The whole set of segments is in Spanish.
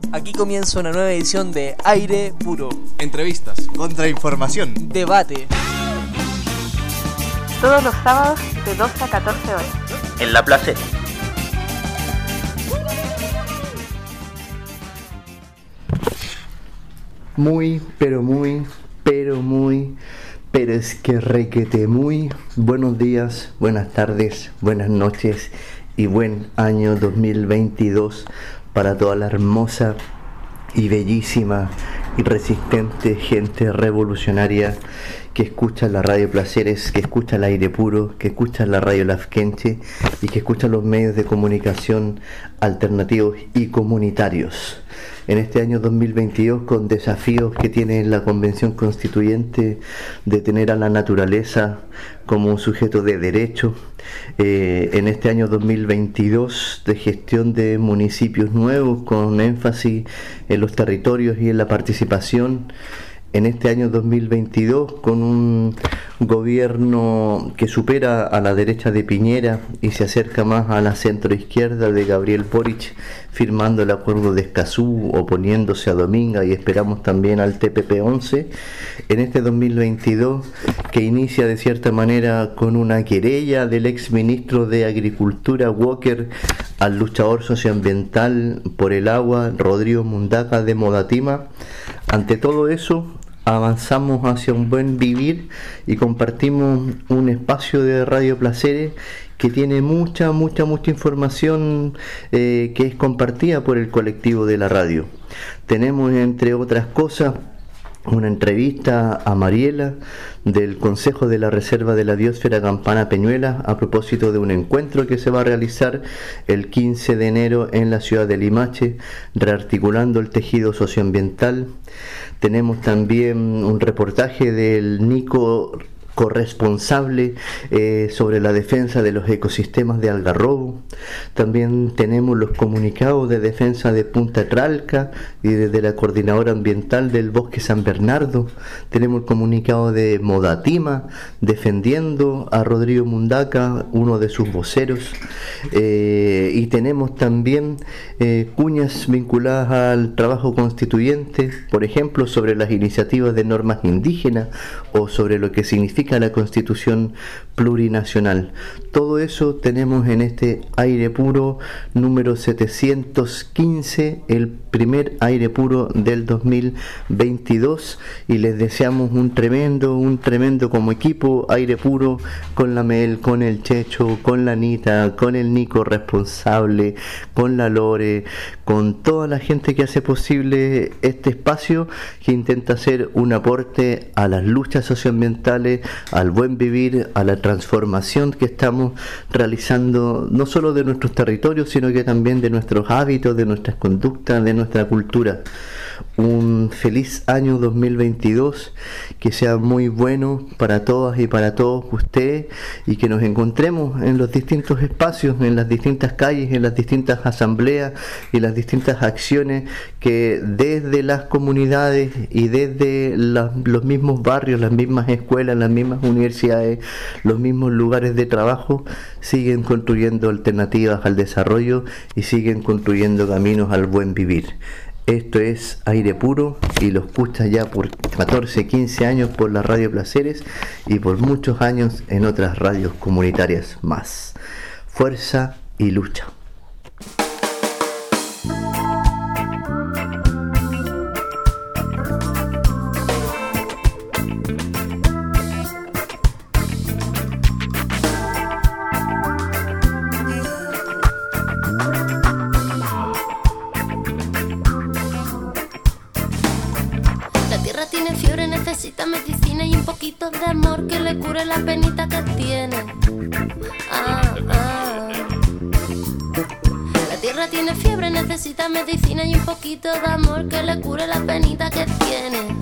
Aquí comienza una nueva edición de Aire Puro. Entrevistas, contrainformación, debate. Todos los sábados de 12 a 14 horas. En La Placera. Pero es que requete muy buenos días, buenas tardes, buenas noches y buen año 2022 para toda la hermosa y bellísima y resistente gente revolucionaria que escucha la radio Placeres, que escucha el Aire Puro, que escucha la radio Lafkenche y que escucha los medios de comunicación alternativos y comunitarios. En este año 2022, con desafíos que tiene la Convención Constituyente de tener a la naturaleza como un sujeto de derecho, en este año 2022 de gestión de municipios nuevos con énfasis en los territorios y en la participación, en este año 2022 con un gobierno que supera a la derecha de Piñera y se acerca más a la centroizquierda de Gabriel Boric, firmando el acuerdo de Escazú, oponiéndose a Dominga y esperamos también al TPP-11, en este 2022 que inicia de cierta manera con una querella del ex ministro de Agricultura Walker al luchador socioambiental por el agua Rodrigo Mundaca de Modatima. Ante todo eso, avanzamos hacia un buen vivir y compartimos un espacio de Radio Placeres que tiene mucha información que es compartida por el colectivo de la radio. Tenemos, entre otras cosas, una entrevista a Mariela del Consejo de la Reserva de la Biosfera Campana Peñuela a propósito de un encuentro que se va a realizar el 15 de enero en la ciudad de Limache, rearticulando el tejido socioambiental. Tenemos también un reportaje del Nico corresponsable sobre la defensa de los ecosistemas de Algarrobo. También tenemos los comunicados de defensa de Punta Tralca y desde la Coordinadora Ambiental del Bosque San Bernardo. Tenemos el comunicado de Modatima defendiendo a Rodrigo Mundaca, uno de sus voceros, y tenemos también cuñas vinculadas al trabajo constituyente, por ejemplo sobre las iniciativas de normas indígenas o sobre lo que significa la Constitución plurinacional. Todo eso tenemos en este Aire Puro número 715, el primer Aire Puro del 2022, y les deseamos un tremendo como equipo Aire Puro, con la Mel, con el Checho, con la Anita, con el Nico responsable, con la Lore, con toda la gente que hace posible este espacio que intenta hacer un aporte a las luchas socioambientales, al buen vivir, a la transformación que estamos realizando no solo de nuestros territorios, sino que también de nuestros hábitos, de nuestras conductas, de nuestra cultura. Un feliz año 2022, que sea muy bueno para todas y para todos ustedes, y que nos encontremos en los distintos espacios, en las distintas calles, en las distintas asambleas y las distintas acciones que desde las comunidades y desde los mismos barrios, las mismas escuelas, las mismas universidades, los mismos lugares de trabajo siguen construyendo alternativas al desarrollo y siguen construyendo caminos al buen vivir. Esto es Aire Puro y lo escucha ya por 14, 15 años por la Radio Placeres y por muchos años en otras radios comunitarias más. Fuerza y lucha. Necesita medicina y un poquito de amor que le cure la penita que tiene. La tierra tiene fiebre, necesita medicina y un poquito de amor que le cure la penita que tiene.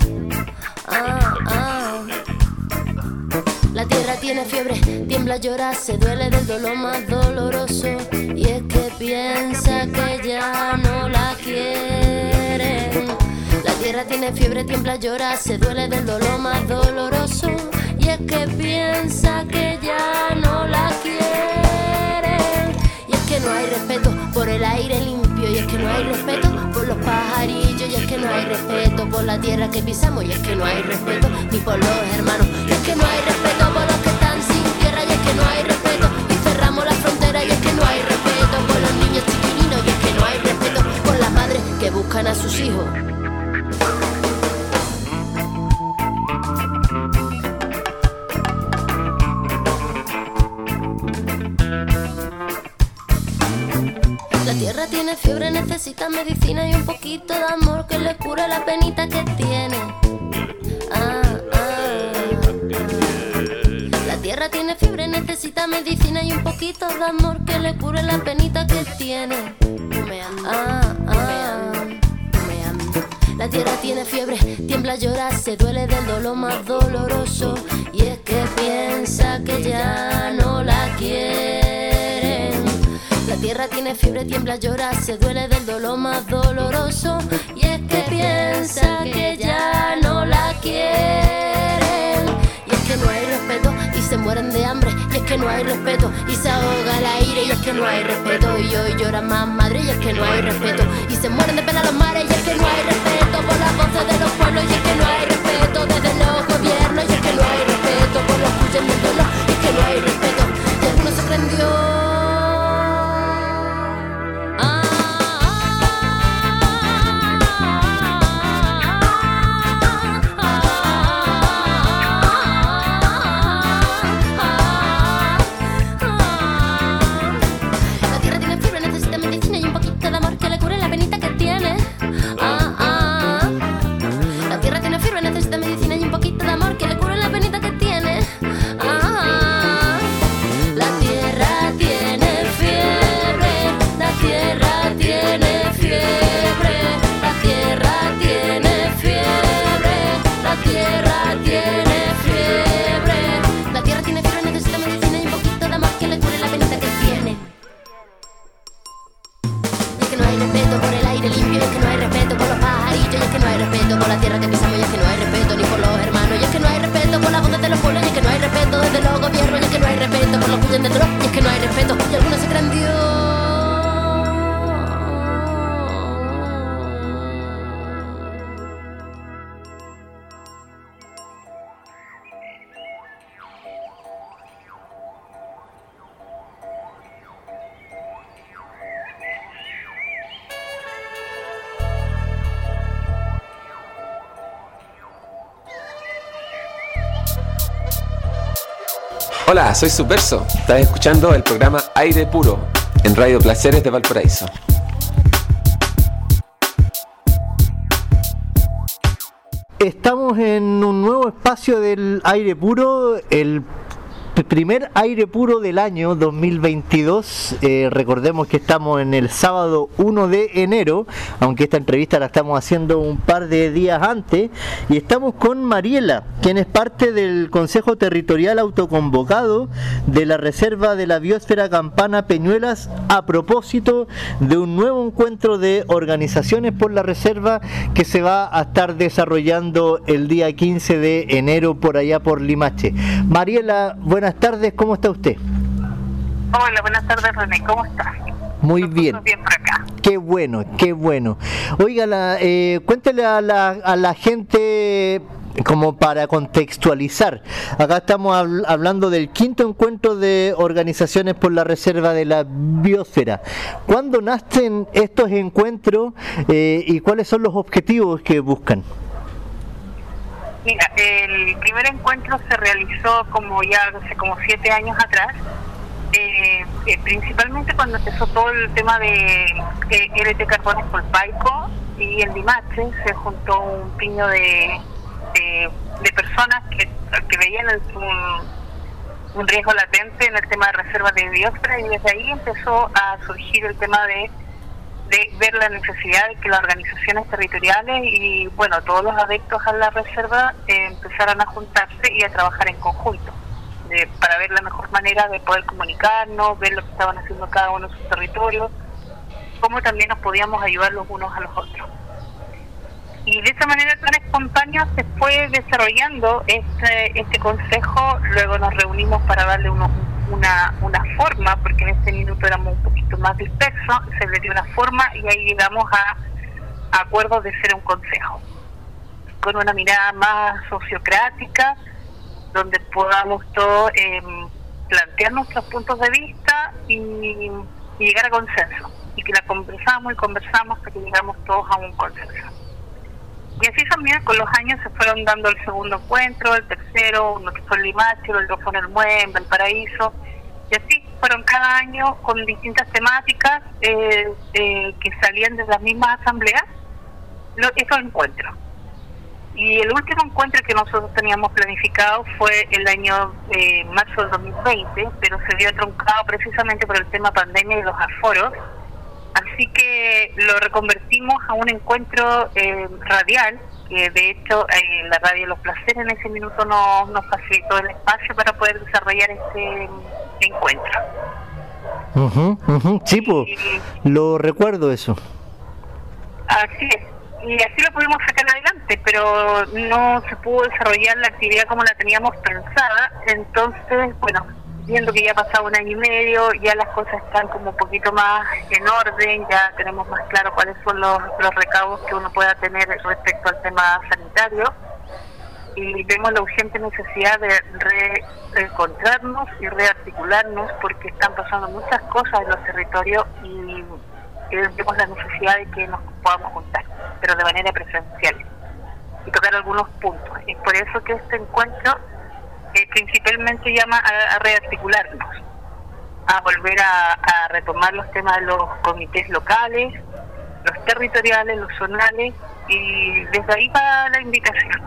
La tierra tiene fiebre, tiembla, llora, se duele del dolor más doloroso. Y es que piensa que ya no la quieren. La tierra tiene fiebre, tiembla, llora, se duele del dolor más doloroso. Y es que piensa que ya no la quieren. Y es que no hay respeto por el aire limpio y es que no hay respeto por los pajarillos, y es que no hay respeto por la tierra que pisamos, y es que no hay respeto ni por los hermanos, y es que no hay respeto por los que están sin tierra, y es que no hay respeto y cerramos la frontera, y es que no hay respeto por los niños chiquininos, y es que no hay respeto por las madres que buscan a sus hijos. La tierra tiene fiebre, necesita medicina y un poquito de amor que le cure la penita que tiene. La tierra tiene fiebre, necesita medicina y un poquito de amor que le cure la penita que tiene. La tierra tiene fiebre, tiembla, llora, se duele del dolor más doloroso, y es que piensa que ya no la quieren. La tierra tiene fiebre, tiembla, llora, se duele del dolor más doloroso, y es que piensa que ya no la quieren. Y es que no hay respeto y se mueren de hambre, y es que no hay respeto y se ahoga el aire, y es que no hay respeto y hoy lloran más madre, y es que no hay respeto y se mueren de pena los mares, y es que no hay respeto por las voces de los pueblos, y es que no hay respeto desde los gobiernos, y es que no hay respeto por los que huyen del dolor, y es que no hay respeto y algunos se creen Dios. Hola, soy Subverso. Estás escuchando el programa Aire Puro en Radio Placeres de Valparaíso. Estamos en un nuevo espacio del Aire Puro, el primer Aire Puro del año 2022. Recordemos que estamos en el sábado 1 de enero, aunque esta entrevista la estamos haciendo un par de días antes, y estamos con Mariela, quien es parte del Consejo Territorial Autoconvocado de la Reserva de la Biosfera Campana Peñuelas, a propósito de un nuevo encuentro de organizaciones por la reserva que se va a estar desarrollando el día 15 de enero por allá por Limache. Mariela, buenas tardes, ¿cómo está usted? Hola, buenas tardes, René, ¿cómo estás? Muy bien. Bien por acá. Qué bueno, qué bueno. Oiga, cuéntale a la gente, como para contextualizar. Acá estamos hablando del quinto encuentro de organizaciones por la Reserva de la Biosfera. ¿Cuándo nacen estos encuentros y cuáles son los objetivos que buscan? Mira, el primer encuentro se realizó hace 7 años atrás, principalmente cuando empezó todo el tema de LT Carbones Polpaico, y en Limache se juntó un piño de personas que veían un riesgo latente en el tema de reservas de biosfera, y desde ahí empezó a surgir el tema de ver la necesidad de que las organizaciones territoriales y todos los adeptos a la reserva empezaran a juntarse y a trabajar en conjunto para ver la mejor manera de poder comunicarnos, ver lo que estaban haciendo cada uno en sus territorios, cómo también nos podíamos ayudar los unos a los otros. Y de esa manera tan espontánea se fue desarrollando este consejo. Luego nos reunimos para darle un una forma, porque en ese minuto éramos un poquito más dispersos, se le dio una forma y ahí llegamos a acuerdos de ser un consejo, con una mirada más sociocrática, donde podamos todos plantear nuestros puntos de vista y llegar a consenso, y que la conversamos hasta que llegamos todos a un consenso. Y así también con los años se fueron dando el segundo encuentro, el tercero, uno que fue en Limache, el otro fue en El Mue, en Valparaíso, y así fueron cada año con distintas temáticas que salían de las mismas asambleas, esos encuentros. Y el último encuentro que nosotros teníamos planificado fue el año marzo del 2020, pero se vio truncado precisamente por el tema pandemia y los aforos. Así que lo reconvertimos a un encuentro radial, que de hecho la radio Los Placeres en ese minuto nos facilitó el espacio para poder desarrollar este encuentro. Sí, pues, lo recuerdo eso. Así es, y así lo pudimos sacar adelante, pero no se pudo desarrollar la actividad como la teníamos pensada. Entonces, bueno, viendo que ya ha pasado 1 año y medio, ya las cosas están como un poquito más en orden, ya tenemos más claro cuáles son los recaudos que uno pueda tener respecto al tema sanitario, y vemos la urgente necesidad de reencontrarnos y rearticularnos, porque están pasando muchas cosas en los territorios y vemos la necesidad de que nos podamos juntar, pero de manera presencial, y tocar algunos puntos. Es por eso que este encuentro principalmente llama a rearticularnos, a volver a retomar los temas de los comités locales, los territoriales, los zonales, y desde ahí va la invitación.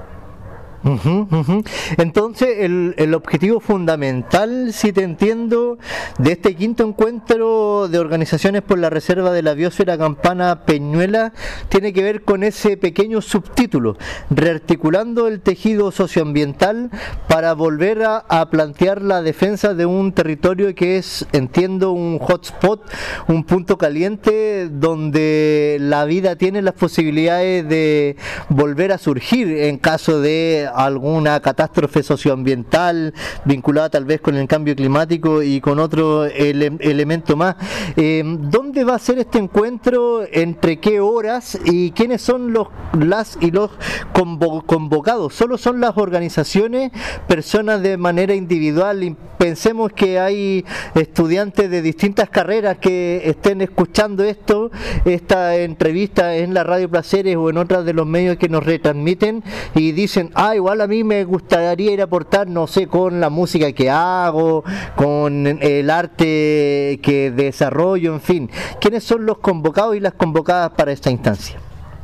Entonces el objetivo fundamental, si te entiendo, de este quinto encuentro de organizaciones por la reserva de la biosfera Campana Peñuela tiene que ver con ese pequeño subtítulo: rearticulando el tejido socioambiental para volver a plantear la defensa de un territorio que es, entiendo, un hotspot, un punto caliente donde la vida tiene las posibilidades de volver a surgir en caso de alguna catástrofe socioambiental vinculada tal vez con el cambio climático y con otro elemento más. ¿Dónde va a ser este encuentro? ¿Entre qué horas? ¿Y quiénes son los convocados? ¿Solo son las organizaciones, personas de manera individual? Y pensemos que hay estudiantes de distintas carreras que estén escuchando esta entrevista en la Radio Placeres o en otras de los medios que nos retransmiten y dicen: igual a mí me gustaría ir a aportar, no sé, con la música que hago, con el arte que desarrollo, en fin. ¿Quiénes son los convocados y las convocadas para esta instancia?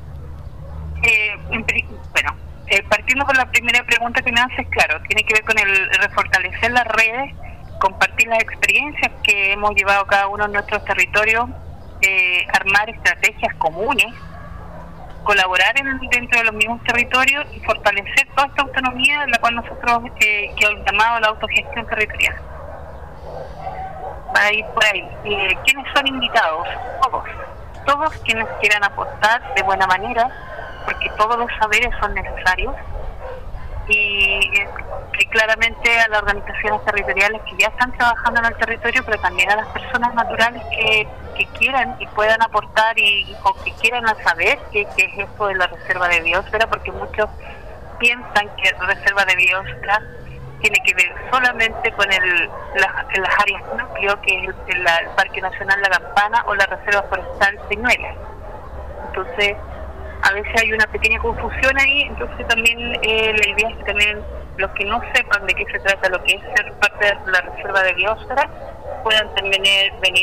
Partiendo por la primera pregunta que me haces, claro, tiene que ver con el refortalecer las redes, compartir las experiencias que hemos llevado cada uno en nuestros territorios, armar estrategias comunes, colaborar dentro de los mismos territorios y fortalecer toda esta autonomía en la cual nosotros que hemos llamado la autogestión territorial. Va a ir por ahí. ¿Quiénes son invitados? Todos quienes quieran aportar de buena manera, porque todos los saberes son necesarios, y claramente a las organizaciones territoriales que ya están trabajando en el territorio, pero también a las personas naturales que quieran y puedan aportar o que quieran saber qué es esto de la reserva de biosfera, porque muchos piensan que la reserva de biosfera tiene que ver solamente con las áreas núcleo, que es el Parque Nacional La Campana o la Reserva Forestal Peñuela. Entonces, a veces hay una pequeña confusión ahí, entonces también la idea es que también los que no sepan de qué se trata lo que es ser parte de la reserva de biosfera puedan también venir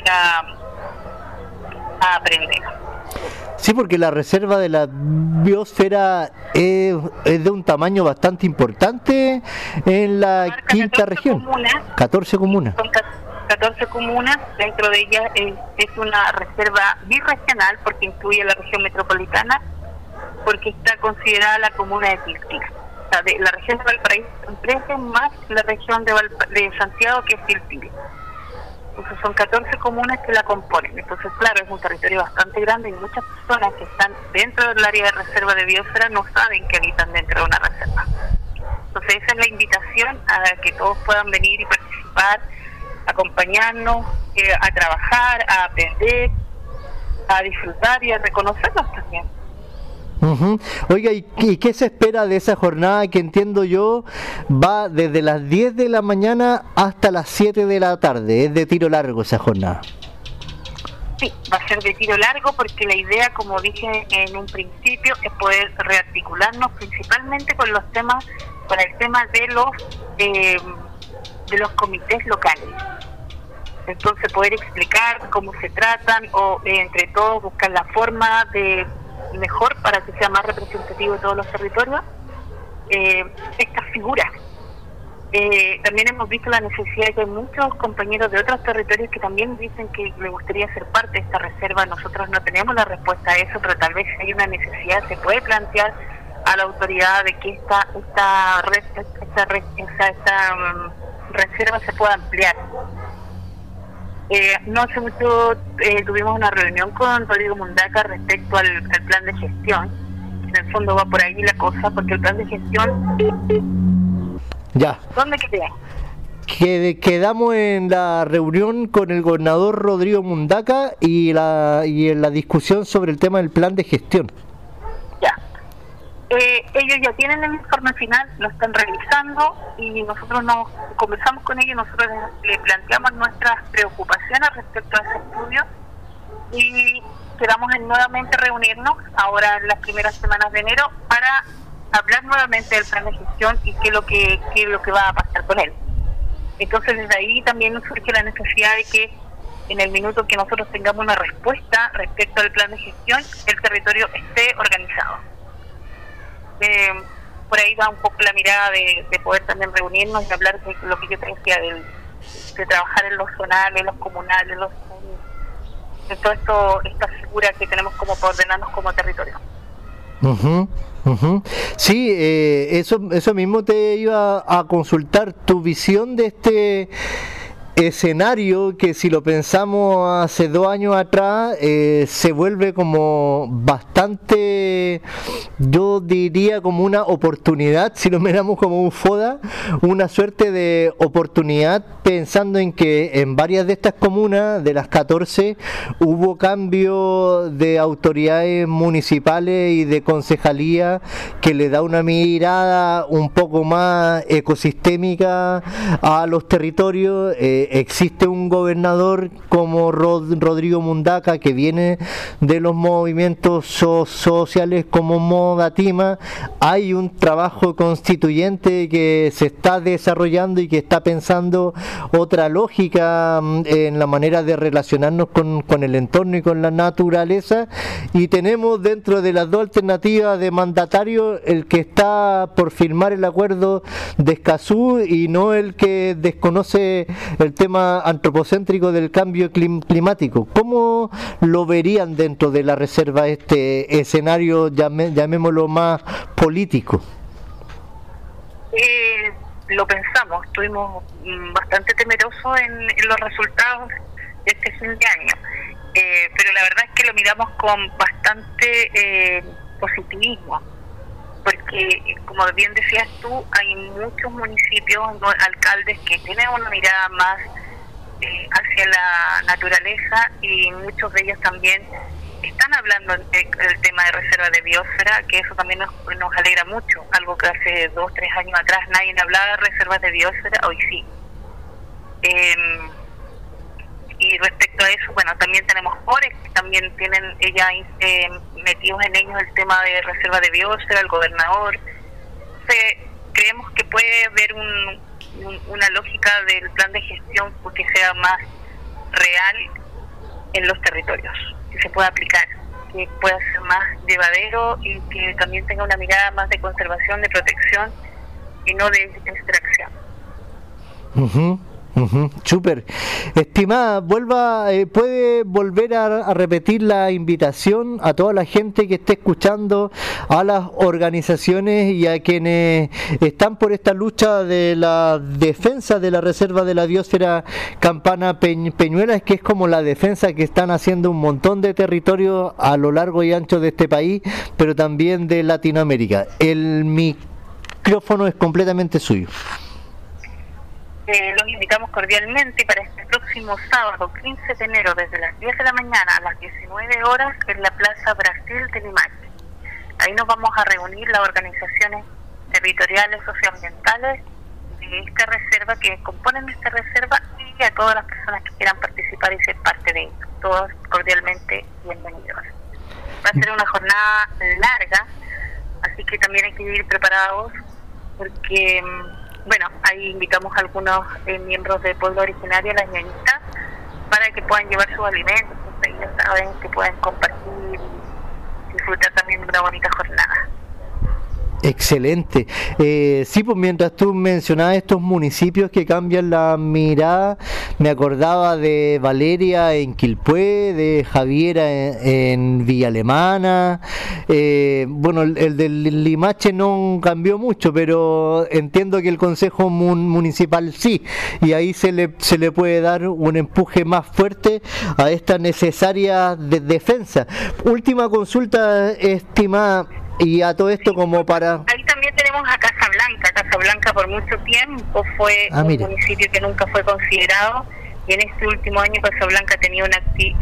a aprender. Sí, porque la reserva de la biosfera es de un tamaño bastante importante en la quinta región. 14 comunas. Son 14 comunas, dentro de ellas es una reserva birregional porque incluye la región metropolitana, porque está considerada la comuna de Tiltil. O sea, de la región de Valparaíso son 13 más la región de Santiago, que es Tiltil. Entonces son 14 comunas que la componen. Entonces, claro, es un territorio bastante grande y muchas personas que están dentro del área de reserva de biosfera no saben que habitan dentro de una reserva. Entonces esa es la invitación a que todos puedan venir y participar, acompañarnos a trabajar, a aprender, a disfrutar y a reconocernos también. Uh-huh. Oiga, ¿y qué se espera de esa jornada que entiendo yo va desde las 10 de la mañana hasta las 7 de la tarde? Es de tiro largo esa jornada. Sí, va a ser de tiro largo porque la idea, como dije en un principio, es poder rearticularnos principalmente con los temas, con el tema de los comités locales. Entonces poder explicar cómo se tratan o entre todos buscar la forma de mejor para que sea más representativo de todos los territorios estas figuras. También hemos visto la necesidad de que hay muchos compañeros de otros territorios que también dicen que les gustaría ser parte de esta reserva. Nosotros no tenemos la respuesta a eso, pero tal vez si hay una necesidad se puede plantear a la autoridad de que esta reserva se pueda ampliar. No hace mucho tuvimos una reunión con Rodrigo Mundaca respecto al plan de gestión. En el fondo va por ahí la cosa, porque el plan de gestión... Ya. ¿Dónde queda? Quedamos en la reunión con el gobernador Rodrigo Mundaca y en la discusión sobre el tema del plan de gestión. Ya. Ellos ya tienen el informe final, lo están revisando y nosotros nos conversamos con ellos, nosotros le planteamos nuestras preocupaciones respecto a ese estudio y quedamos en nuevamente reunirnos ahora en las primeras semanas de enero para hablar nuevamente del plan de gestión y qué es lo que va a pasar con él. Entonces desde ahí también nos surge la necesidad de que en el minuto que nosotros tengamos una respuesta respecto al plan de gestión, el territorio esté organizado. Por ahí va un poco la mirada de poder también reunirnos y hablar de lo que yo te decía, de trabajar en los zonales, los comunales, de todo esta figura que tenemos como para ordenarnos como territorio. Uh-huh, uh-huh. Sí, eso mismo te iba a consultar, tu visión de este escenario que, si lo pensamos hace 2 años atrás, se vuelve como bastante, yo diría como una oportunidad, si lo miramos como un FODA, una suerte de oportunidad, pensando en que en varias de estas comunas, de las 14, hubo cambio de autoridades municipales y de concejalía que le da una mirada un poco más ecosistémica a los territorios. Existe un gobernador como Rodrigo Mundaca que viene de los movimientos sociales como Modatima. Hay un trabajo constituyente que se está desarrollando y que está pensando otra lógica en la manera de relacionarnos con el entorno y con la naturaleza, y tenemos dentro de las 2 alternativas de mandatario el que está por firmar el acuerdo de Escazú y no el que desconoce el tema antropocéntrico del cambio climático. ¿Cómo lo verían dentro de la reserva este escenario, llamémoslo más político? Lo pensamos, estuvimos bastante temerosos en los resultados de este fin de año, pero la verdad es que lo miramos con bastante positivismo, porque como bien decías tú, hay muchos municipios, alcaldes que tienen una mirada más hacia la naturaleza, y muchos de ellos también están hablando del tema de reserva de biosfera, que eso también nos alegra mucho, algo que hace 2 o 3 años atrás nadie hablaba de reservas de biosfera, hoy sí. Y respecto a eso, bueno, también tenemos OREC, que también tienen ella metidos en ellos el tema de reserva de biosfera, el gobernador. Creemos que puede haber una lógica del plan de gestión que sea más real en los territorios, que se pueda aplicar, que pueda ser más llevadero y que también tenga una mirada más de conservación, de protección y no de extracción. Súper. Estimada, puede volver a repetir la invitación a toda la gente que esté escuchando, a las organizaciones y a quienes están por esta lucha de la defensa de la reserva de la biosfera Campana Peñuelas, que es como la defensa que están haciendo un montón de territorios a lo largo y ancho de este país, pero también de Latinoamérica. El micrófono es completamente suyo. los invitamos cordialmente para este próximo sábado, 15 de enero, desde las 10 de la mañana a las 19 horas en la Plaza Brasil de Limache. Ahí nos vamos a reunir las organizaciones territoriales, socioambientales de esta reserva, que componen esta reserva, y a todas las personas que quieran participar y ser parte de ello. Todos cordialmente bienvenidos. Va a ser una jornada larga, así que también hay que ir preparados, porque, bueno, ahí invitamos a algunos miembros del pueblo originario, las ñañitas, para que puedan llevar sus alimentos, pues ellos saben que pueden compartir y disfrutar también de una bonita jornada. Excelente. Sí, pues mientras tú mencionabas estos municipios que cambian la mirada, me acordaba de Valeria en Quilpué, de Javiera en Villa Alemana. Bueno, el del Limache no cambió mucho, pero entiendo que el Consejo Municipal sí, y ahí se le puede dar un empuje más fuerte a esta necesaria defensa. Última consulta, estimada. Y a todo esto como para... Ahí también tenemos a Casablanca. Casablanca por mucho tiempo fue un municipio que nunca fue considerado, y en este último año Casablanca tenía ha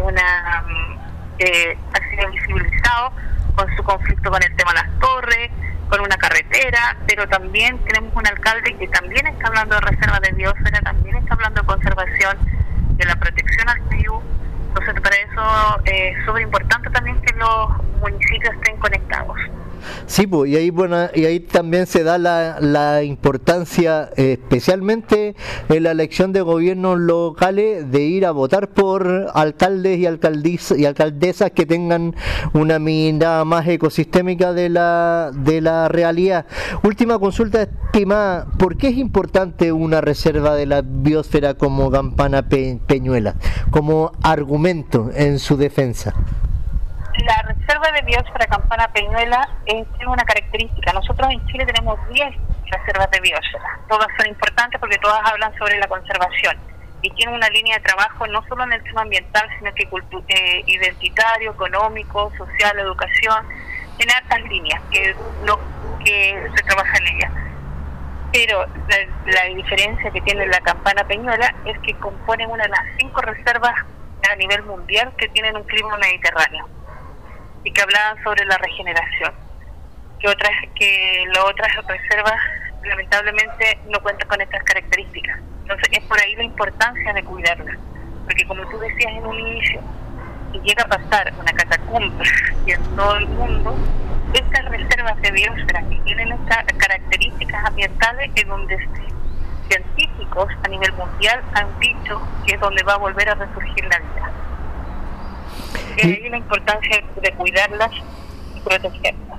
sido visibilizado con su conflicto con el tema de las torres, con una carretera, pero también tenemos un alcalde que también está hablando de reserva de biosfera, también está hablando de conservación, de la protección al río. Entonces para eso es súper importante también que los municipios estén conectados. Sí, pues, y ahí también se da la importancia, especialmente en la elección de gobiernos locales, de ir a votar por alcaldes y alcaldesas que tengan una mirada más ecosistémica de la realidad. Última consulta, estimada, ¿por qué es importante una reserva de la biosfera como Campana Peñuela, como argumento en su defensa? La reserva de biosfera Campana Peñuela tiene una característica. Nosotros en Chile tenemos 10 reservas de biosfera. Todas son importantes porque todas hablan sobre la conservación y tienen una línea de trabajo no solo en el tema ambiental, sino que identitario, económico, social, educación. Tiene altas líneas que se trabaja en ellas. Pero la diferencia que tiene la Campana Peñuela es que componen una de las 5 reservas a nivel mundial que tienen un clima mediterráneo y que hablaban sobre la regeneración, que las otras reservas lamentablemente no cuentan con estas características. Entonces es por ahí la importancia de cuidarlas, porque como tú decías en un inicio, si llega a pasar una catacumba y en todo el mundo, estas reservas de biosfera que tienen estas características ambientales es donde científicos a nivel mundial han dicho que es donde va a volver a resurgir la vida. Hay una importancia de cuidarlas y protegerlas.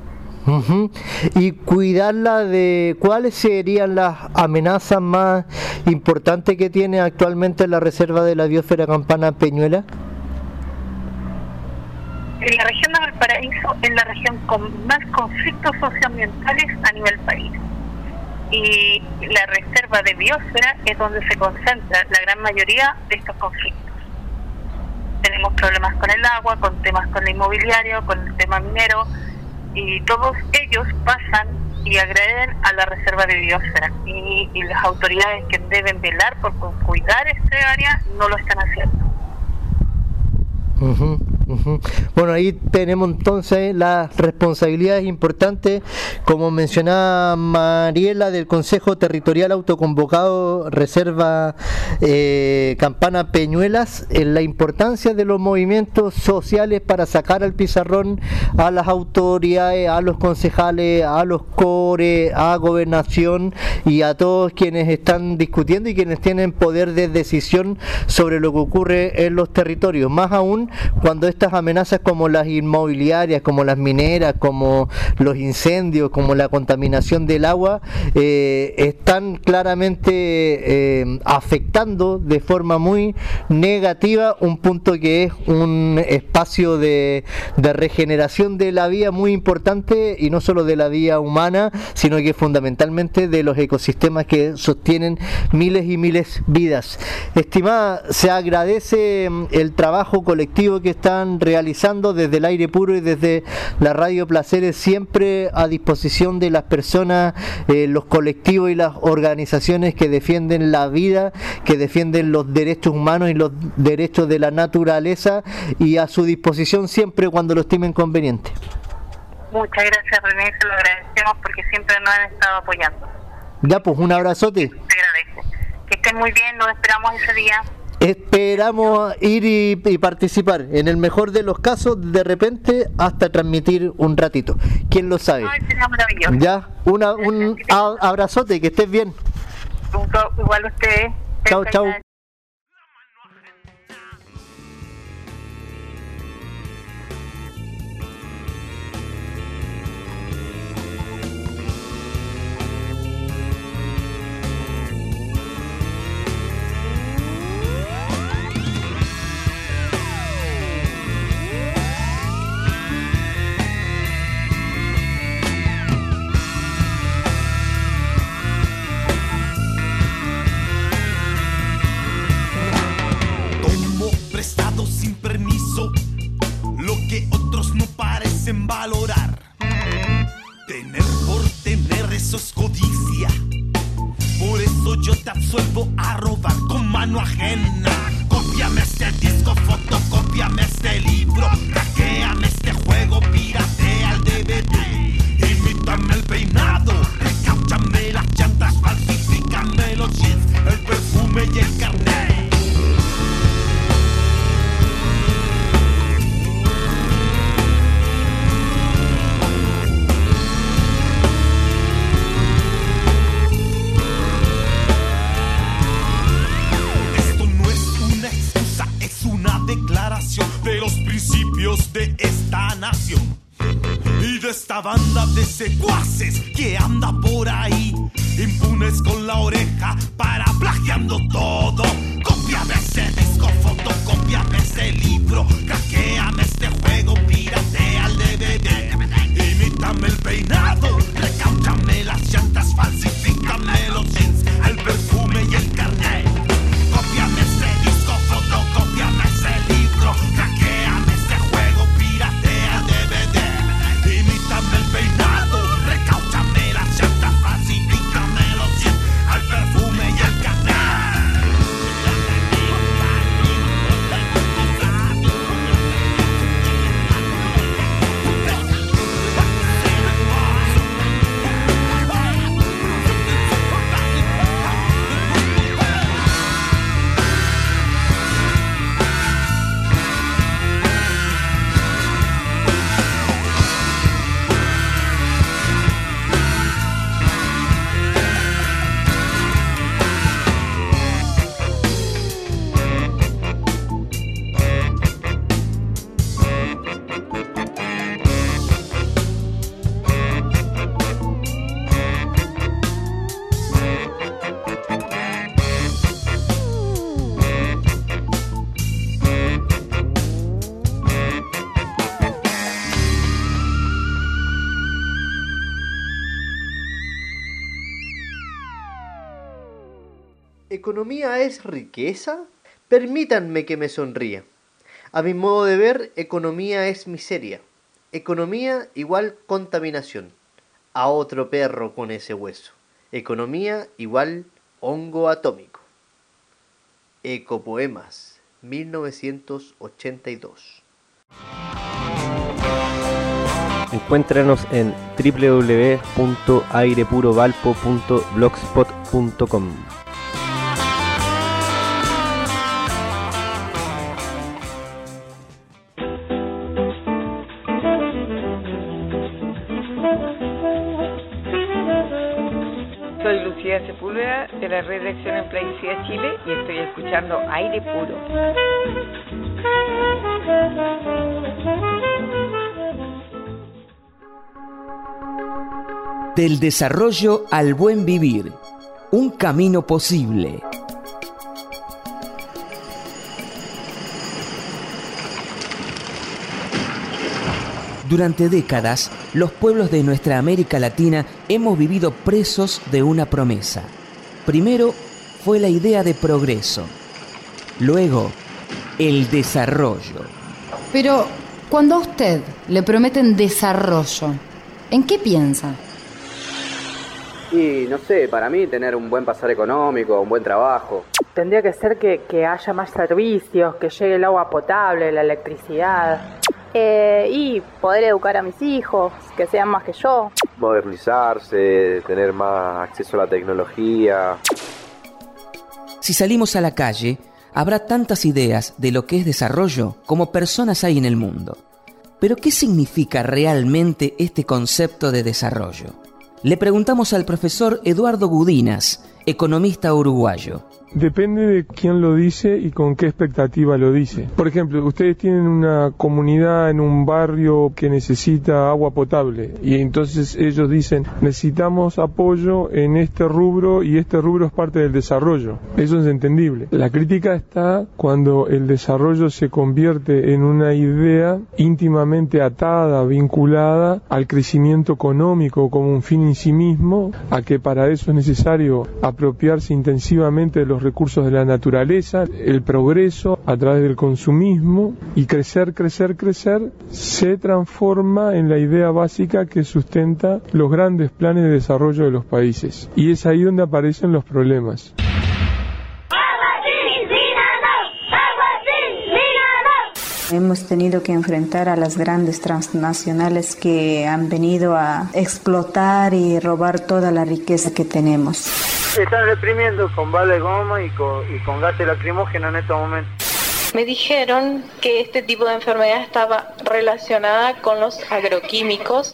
Y cuidarla de cuáles serían las amenazas más importantes que tiene actualmente la reserva de la biosfera Campana Peñuela. En la región de Valparaíso es la región con más conflictos socioambientales a nivel país, y la reserva de biosfera es donde se concentra la gran mayoría de estos conflictos. Tenemos problemas con el agua, con temas con el inmobiliario, con el tema minero, y todos ellos pasan y agreden a la reserva de biosfera, y las autoridades que deben velar por cuidar esta área no lo están haciendo. Bueno, ahí tenemos entonces las responsabilidades importantes, como mencionaba Mariela, del Consejo Territorial Autoconvocado Reserva Campana Peñuelas, en la importancia de los movimientos sociales para sacar al pizarrón a las autoridades, a los concejales, a los CORE, a Gobernación y a todos quienes están discutiendo y quienes tienen poder de decisión sobre lo que ocurre en los territorios, más aún cuando estas amenazas como las inmobiliarias, como las mineras, como los incendios, como la contaminación del agua, están claramente afectando de forma muy negativa un punto que es un espacio de regeneración de la vida muy importante, y no solo de la vida humana, sino que fundamentalmente de los ecosistemas que sostienen miles y miles de vidas. Estimada, se agradece el trabajo colectivo que están están realizando desde el Aire Puro y desde la Radio Placeres, siempre a disposición de las personas, los colectivos y las organizaciones que defienden la vida, que defienden los derechos humanos y los derechos de la naturaleza, y a su disposición siempre cuando lo estimen conveniente. Muchas gracias, René, se lo agradecemos porque siempre nos han estado apoyando. Ya, pues un abrazote. Se agradece. Que estén muy bien, nos esperamos ese día. Esperamos ir y participar, en el mejor de los casos, de repente hasta transmitir un ratito. ¿Quién lo sabe? Ay, sería maravilloso. Ya, un abrazote, que estés bien. Igual ustedes. Chao, chao. Valorar. Tener por tener, eso es codicia. Por eso yo te absuelvo a robar con mano ajena. Cópiame este disco, fotocópiame este libro, hackeame este juego, piratea el DVD. Imítame el peinado, recáuchame las llantas, falsifícame los jeans, el perfume y el carnet. Declaración de los principios de esta nación y de esta banda de secuaces que anda por ahí impunes con la oreja para plagiando todo. Cópiame ese disco, fotocópiame ese libro, hackeame este juego, piratea el DVD. Imítame el peinado, recáuchame las llantas, falsifícame los jeans, el perfume y el carnet. Cópiame ese disco, fotocópiame ese libro, hackeame este juego, piratea el DVD. Imítame el peinado, recáuchame las llantas, falsifícame los jeans, el perfume y el carnet. ¿Economía es riqueza? Permítanme que me sonría. A mi modo de ver, economía es miseria. Economía igual contaminación. A otro perro con ese hueso. Economía igual hongo atómico. Ecopoemas, 1982. Encuéntranos en www.airepurovalpo.blogspot.com. Soy Lucía Sepúlveda de la Red de Acción en Plaguicida Chile y estoy escuchando Aire Puro. Del desarrollo al buen vivir, un camino posible. Durante décadas, los pueblos de nuestra América Latina hemos vivido presos de una promesa. Primero fue la idea de progreso, luego el desarrollo. Pero cuando a usted le prometen desarrollo, ¿en qué piensa? Y no sé, para mí tener un buen pasar económico, un buen trabajo. Tendría que ser que haya más servicios, que llegue el agua potable, la electricidad. Y poder educar a mis hijos, que sean más que yo. Modernizarse, tener más acceso a la tecnología. Si salimos a la calle, habrá tantas ideas de lo que es desarrollo como personas hay en el mundo. Pero ¿qué significa realmente este concepto de desarrollo? Le preguntamos al profesor Eduardo Gudinas, economista uruguayo. Depende de quién lo dice y con qué expectativa lo dice. Por ejemplo, ustedes tienen una comunidad en un barrio que necesita agua potable y entonces ellos dicen, necesitamos apoyo en este rubro y este rubro es parte del desarrollo. Eso es entendible. La crítica está cuando el desarrollo se convierte en una idea íntimamente atada, vinculada al crecimiento económico como un fin en sí mismo, a que para eso es necesario apropiarse intensivamente de los recursos de la naturaleza, el progreso a través del consumismo, y crecer, se transforma en la idea básica que sustenta los grandes planes de desarrollo de los países. Y es ahí donde aparecen los problemas. Hemos tenido que enfrentar a las grandes transnacionales que han venido a explotar y robar toda la riqueza que tenemos. Están reprimiendo con bala de goma y con gases lacrimógenos en estos momentos. Me dijeron que este tipo de enfermedad estaba relacionada con los agroquímicos.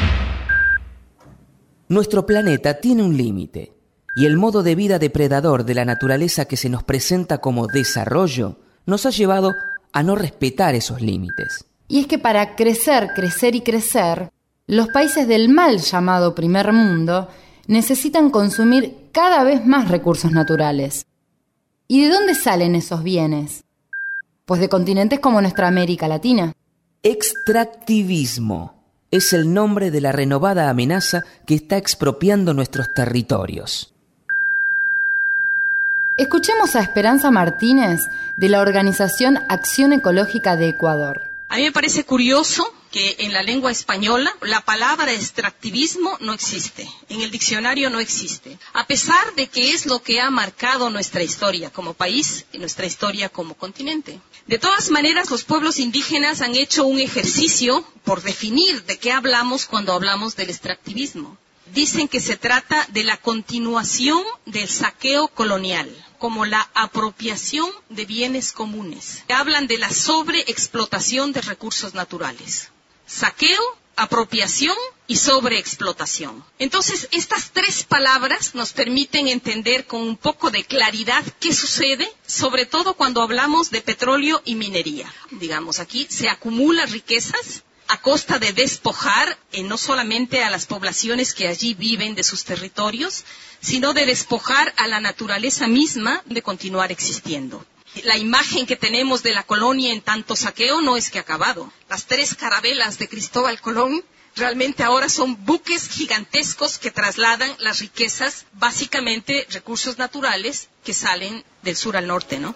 Nuestro planeta tiene un límite, y el modo de vida depredador de la naturaleza que se nos presenta como desarrollo nos ha llevado a no respetar esos límites. Y es que para crecer, los países del mal llamado primer mundo necesitan consumir cada vez más recursos naturales. ¿Y de dónde salen esos bienes? Pues de continentes como nuestra América Latina. Extractivismo es el nombre de la renovada amenaza que está expropiando nuestros territorios. Escuchemos a Esperanza Martínez de la organización Acción Ecológica de Ecuador. A mí me parece curioso que en la lengua española la palabra extractivismo no existe, en el diccionario no existe, a pesar de que es lo que ha marcado nuestra historia como país y nuestra historia como continente. De todas maneras, los pueblos indígenas han hecho un ejercicio por definir de qué hablamos cuando hablamos del extractivismo. Dicen que se trata de la continuación del saqueo colonial, como la apropiación de bienes comunes. Hablan de la sobreexplotación de recursos naturales. Saqueo, apropiación y sobreexplotación. Entonces, estas tres palabras nos permiten entender con un poco de claridad qué sucede, sobre todo cuando hablamos de petróleo y minería. Digamos, aquí se acumulan riquezas a costa de despojar no solamente a las poblaciones que allí viven de sus territorios, sino de despojar a la naturaleza misma de continuar existiendo. La imagen que tenemos de la colonia en tanto saqueo no es que ha acabado. Las 3 carabelas de Cristóbal Colón realmente ahora son buques gigantescos que trasladan las riquezas, básicamente recursos naturales que salen del sur al norte, ¿no?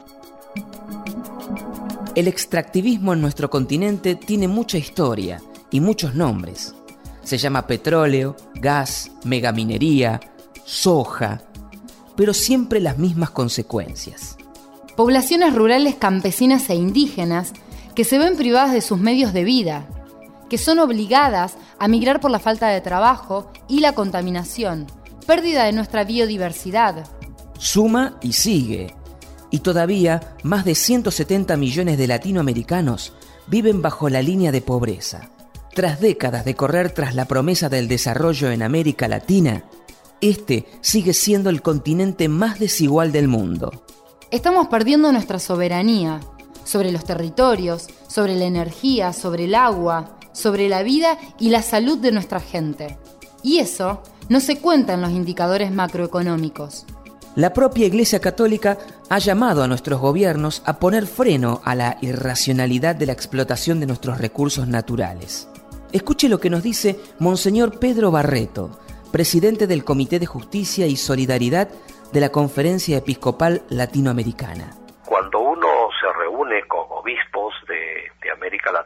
El extractivismo en nuestro continente tiene mucha historia y muchos nombres. Se llama petróleo, gas, megaminería, soja, pero siempre las mismas consecuencias. Poblaciones rurales campesinas e indígenas que se ven privadas de sus medios de vida, que son obligadas a migrar por la falta de trabajo y la contaminación, pérdida de nuestra biodiversidad. Suma y sigue. Y todavía más de 170 millones de latinoamericanos viven bajo la línea de pobreza. Tras décadas de correr tras la promesa del desarrollo en América Latina, este sigue siendo el continente más desigual del mundo. Estamos perdiendo nuestra soberanía sobre los territorios, sobre la energía, sobre el agua, sobre la vida y la salud de nuestra gente. Y eso no se cuenta en los indicadores macroeconómicos. La propia Iglesia Católica ha llamado a nuestros gobiernos a poner freno a la irracionalidad de la explotación de nuestros recursos naturales. Escuche lo que nos dice Monseñor Pedro Barreto, presidente del Comité de Justicia y Solidaridad de la Conferencia Episcopal Latinoamericana. Cuando uno se reúne con obispos de América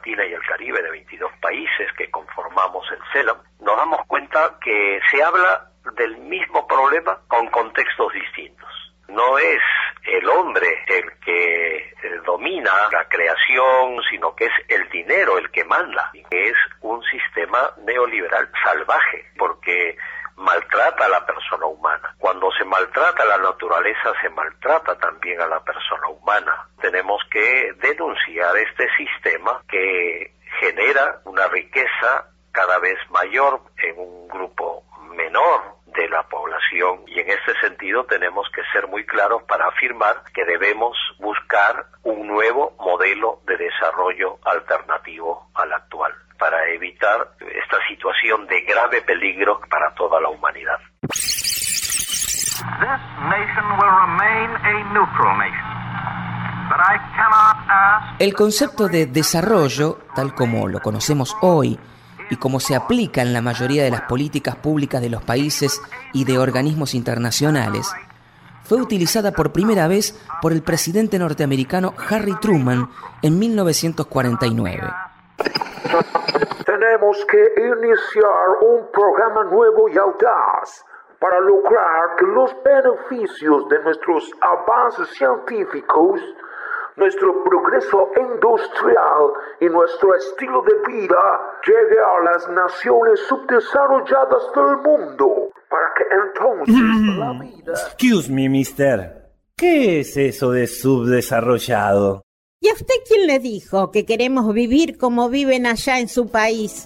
Latina y el Caribe, de 22 países que conformamos el CELAM, nos damos cuenta que se habla del mismo problema con contextos distintos. No es el hombre el que domina la creación, sino que es el dinero el que manda. Es un sistema neoliberal salvaje, porque maltrata a la persona humana. Cuando se maltrata a la naturaleza, se maltrata también a la persona humana. Tenemos que denunciar este sistema que genera una riqueza cada vez mayor en un grupo menor de la población, y en este sentido tenemos que ser muy claros para afirmar que debemos buscar un nuevo modelo de desarrollo alternativo al actual, para evitar esta situación de grave peligro para toda la humanidad. This nation will remain a neutral nation. But I cannot ask... El concepto de desarrollo, tal como lo conocemos hoy, y como se aplica en la mayoría de las políticas públicas de los países y de organismos internacionales, fue utilizada por primera vez por el presidente norteamericano Harry Truman en 1949. Tenemos que iniciar un programa nuevo y audaz para lograr que los beneficios de nuestros avances científicos, nuestro progreso industrial y nuestro estilo de vida llegue a las naciones subdesarrolladas del mundo, para que entonces la vida... Excuse me, mister. ¿Qué es eso de subdesarrollado? ¿Y a usted quién le dijo que queremos vivir como viven allá en su país?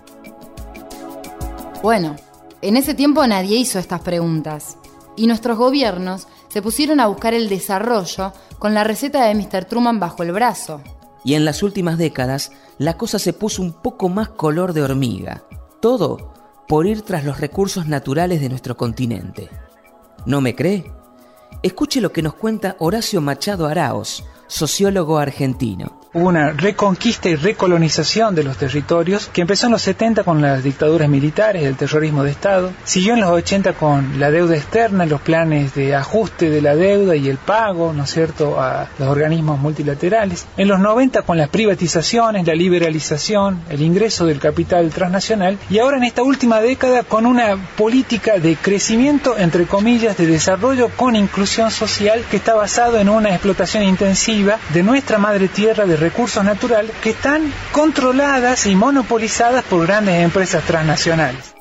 Bueno, en ese tiempo nadie hizo estas preguntas, y nuestros gobiernos se pusieron a buscar el desarrollo con la receta de Mr. Truman bajo el brazo. Y en las últimas décadas, la cosa se puso un poco más color de hormiga. Todo por ir tras los recursos naturales de nuestro continente. ¿No me cree? Escuche lo que nos cuenta Horacio Machado Araoz, sociólogo argentino. Hubo una reconquista y recolonización de los territorios que empezó en los 70 con las dictaduras militares, el terrorismo de Estado, siguió en los 80 con la deuda externa, los planes de ajuste de la deuda y el pago, ¿no es cierto?, a los organismos multilaterales, en los 90 con las privatizaciones, la liberalización, el ingreso del capital transnacional, y ahora en esta última década con una política de crecimiento, entre comillas, de desarrollo con inclusión social que está basado en una explotación intensiva de nuestra madre tierra de recursos naturales que están controladas y monopolizadas por grandes empresas transnacionales.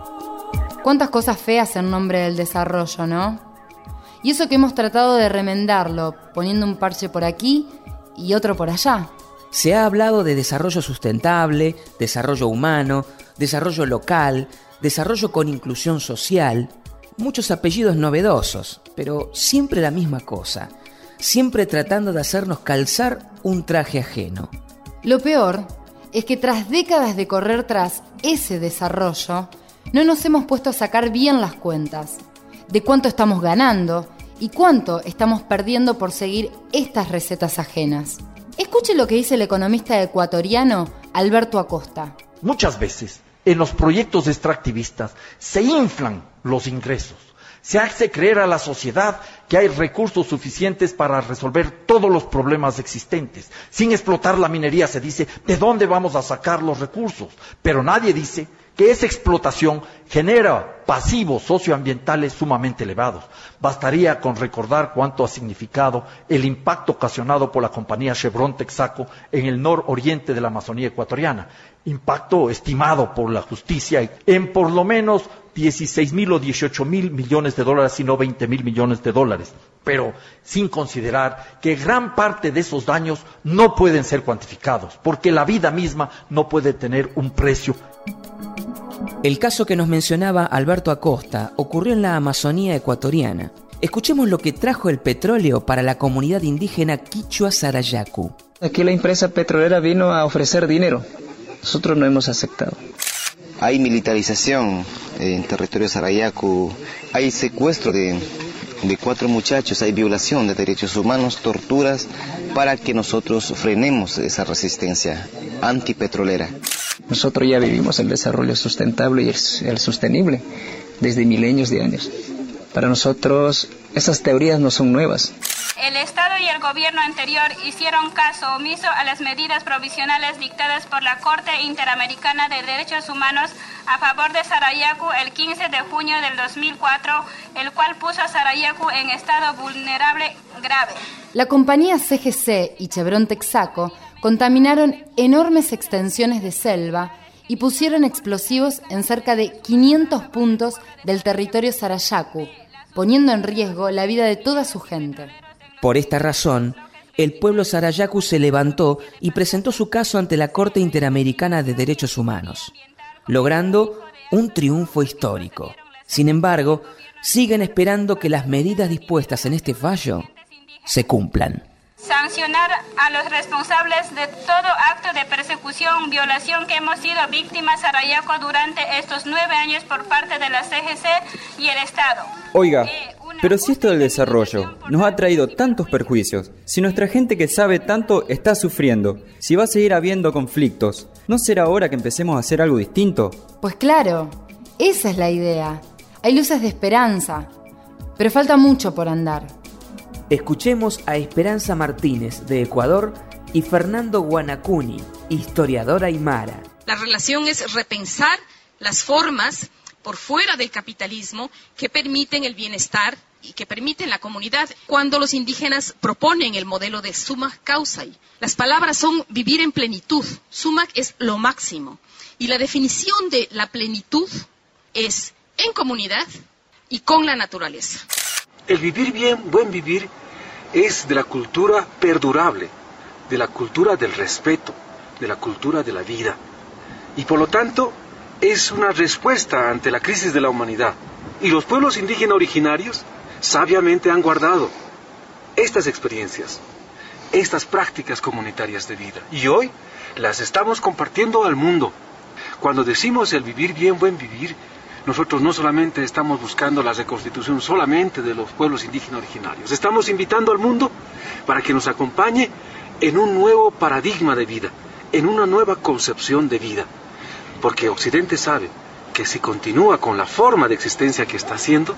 Cuántas cosas feas en nombre del desarrollo, ¿no? Y eso que hemos tratado de remendarlo, poniendo un parche por aquí y otro por allá. Se ha hablado de desarrollo sustentable, desarrollo humano, desarrollo local, desarrollo con inclusión social, muchos apellidos novedosos, pero siempre la misma cosa. Siempre tratando de hacernos calzar un traje ajeno. Lo peor es que tras décadas de correr tras ese desarrollo, no nos hemos puesto a sacar bien las cuentas de cuánto estamos ganando y cuánto estamos perdiendo por seguir estas recetas ajenas. Escuche lo que dice el economista ecuatoriano Alberto Acosta. Muchas veces, en los proyectos extractivistas, se inflan los ingresos. Se hace creer a la sociedad que hay recursos suficientes para resolver todos los problemas existentes. Sin explotar la minería se dice, ¿de dónde vamos a sacar los recursos? Pero nadie dice que esa explotación genera pasivos socioambientales sumamente elevados. Bastaría con recordar cuánto ha significado el impacto ocasionado por la compañía Chevron Texaco en el nororiente de la Amazonía ecuatoriana. Impacto estimado por la justicia en por lo menos 16.000 o 18.000 millones de dólares, sino 20.000 millones de dólares. Pero sin considerar que gran parte de esos daños no pueden ser cuantificados, porque la vida misma no puede tener un precio. El caso que nos mencionaba Alberto Acosta ocurrió en la Amazonía ecuatoriana. Escuchemos lo que trajo el petróleo para la comunidad indígena Quichua Sarayaku. Aquí la empresa petrolera vino a ofrecer dinero. Nosotros no hemos aceptado. Hay militarización en territorio Sarayaku, hay secuestro de 4 muchachos, hay violación de derechos humanos, torturas, para que nosotros frenemos esa resistencia antipetrolera. Nosotros ya vivimos el desarrollo sustentable y el sostenible desde milenios de años. Para nosotros esas teorías no son nuevas. El Estado y el gobierno anterior hicieron caso omiso a las medidas provisionales dictadas por la Corte Interamericana de Derechos Humanos a favor de Sarayaku el 15 de junio del 2004, el cual puso a Sarayaku en estado vulnerable grave. La compañía CGC y Chevron Texaco contaminaron enormes extensiones de selva y pusieron explosivos en cerca de 500 puntos del territorio Sarayaku, poniendo en riesgo la vida de toda su gente. Por esta razón, el pueblo Sarayaku se levantó y presentó su caso ante la Corte Interamericana de Derechos Humanos, logrando un triunfo histórico. Sin embargo, siguen esperando que las medidas dispuestas en este fallo se cumplan. Sancionar a los responsables de todo acto de persecución, violación que hemos sido víctimas Sarayaku durante estos 9 años por parte de la CGC y el Estado. Oiga, pero si esto del desarrollo nos ha traído tantos perjuicios, si nuestra gente que sabe tanto está sufriendo, si va a seguir habiendo conflictos, ¿no será hora que empecemos a hacer algo distinto? Pues claro, esa es la idea. Hay luces de esperanza, pero falta mucho por andar. Escuchemos a Esperanza Martínez, de Ecuador, y Fernando Guanacuni, historiador aymara. La relación es repensar las formas por fuera del capitalismo que permiten el bienestar y que permiten la comunidad. Cuando los indígenas proponen el modelo de Sumak Kawsay, las palabras son vivir en plenitud. Sumak es lo máximo. Y la definición de la plenitud es en comunidad y con la naturaleza. El vivir bien, buen vivir, es de la cultura perdurable, de la cultura del respeto, de la cultura de la vida. Y por lo tanto, es una respuesta ante la crisis de la humanidad. Y los pueblos indígenas originarios sabiamente han guardado estas experiencias, estas prácticas comunitarias de vida. Y hoy las estamos compartiendo al mundo. Cuando decimos el vivir bien, buen vivir, nosotros no solamente estamos buscando la reconstitución solamente de los pueblos indígenas originarios, estamos invitando al mundo para que nos acompañe en un nuevo paradigma de vida, en una nueva concepción de vida, porque Occidente sabe que si continúa con la forma de existencia que está haciendo,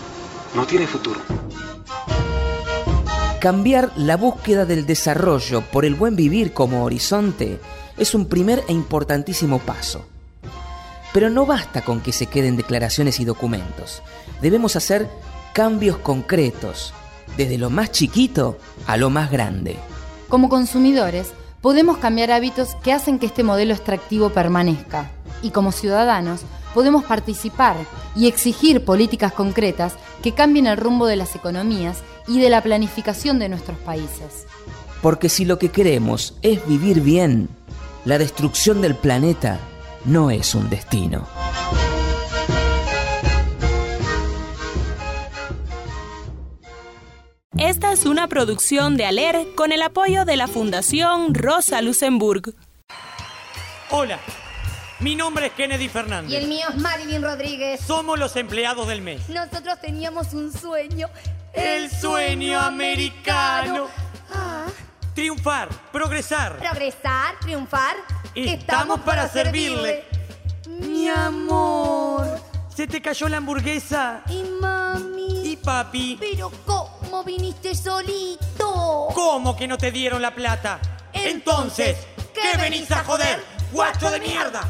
no tiene futuro. Cambiar la búsqueda del desarrollo por el buen vivir como horizonte es un primer e importantísimo paso. Pero no basta con que se queden declaraciones y documentos. Debemos hacer cambios concretos, desde lo más chiquito a lo más grande. Como consumidores, podemos cambiar hábitos que hacen que este modelo extractivo permanezca. Y como ciudadanos, podemos participar y exigir políticas concretas que cambien el rumbo de las economías y de la planificación de nuestros países. Porque si lo que queremos es vivir bien, la destrucción del planeta no es un destino. Esta es una producción de ALER con el apoyo de la Fundación Rosa Luxemburg. Hola, mi nombre es Kennedy Fernández. Y el mío es Marilyn Rodríguez. Somos los empleados del mes. Nosotros teníamos un sueño. El sueño americano. Triunfar, progresar. Progresar, triunfar. Estamos para servirle. Mi amor. Se te cayó la hamburguesa. Y mami. Y papi. Pero ¿cómo viniste solito? ¿Cómo que no te dieron la plata? Entonces, ¿qué venís a joder, guacho de mierda?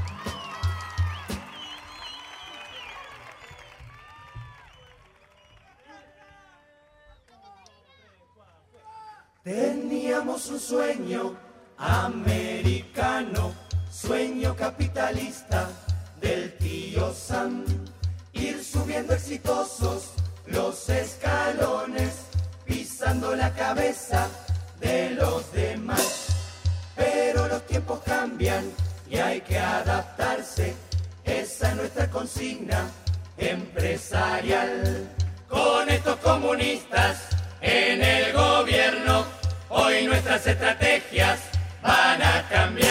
Teníamos un sueño americano, sueño capitalista del tío Sam, ir subiendo exitosos los escalones, pisando la cabeza de los demás. Pero los tiempos cambian y hay que adaptarse, esa es nuestra consigna empresarial. Con estos comunistas en el gobierno, hoy nuestras estrategias van a cambiar.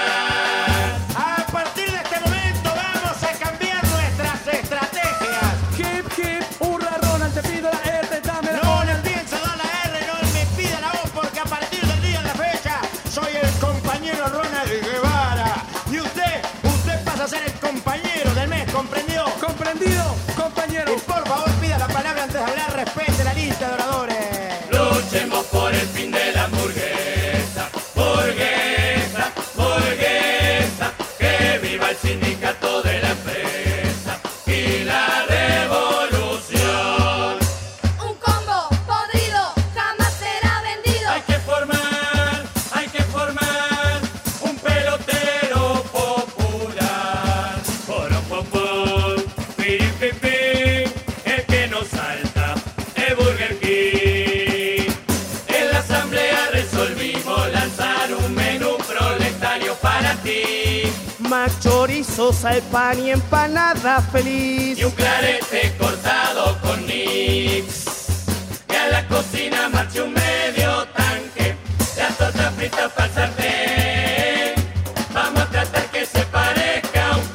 A partir de este momento vamos a cambiar nuestras estrategias. Hip, hip, hurra, Ronald, te pido la R, dame la O. Ronald, piensa dar la R, no me pida la O, porque a partir del día de la fecha soy el compañero Ronald Guevara. Y usted pasa a ser el compañero del mes, ¿comprendió? ¿Comprendido, compañero? Y por favor pida la palabra antes de hablar, respete la lista de oradores. el sindicato de la empresa y la revolución. Un combo podrido jamás será vendido. Hay que formar un pelotero popular. Poropopón, piripipín, el que no salta es Burger King. En la asamblea resolvimos lanzar un menú proletario para ti. Más chorizo, sal, pan y empanada feliz. Y un clarete cortado con nix. Y a la cocina marche un medio tanque. La torta frita para el sartén. Vamos a tratar que se parezca a un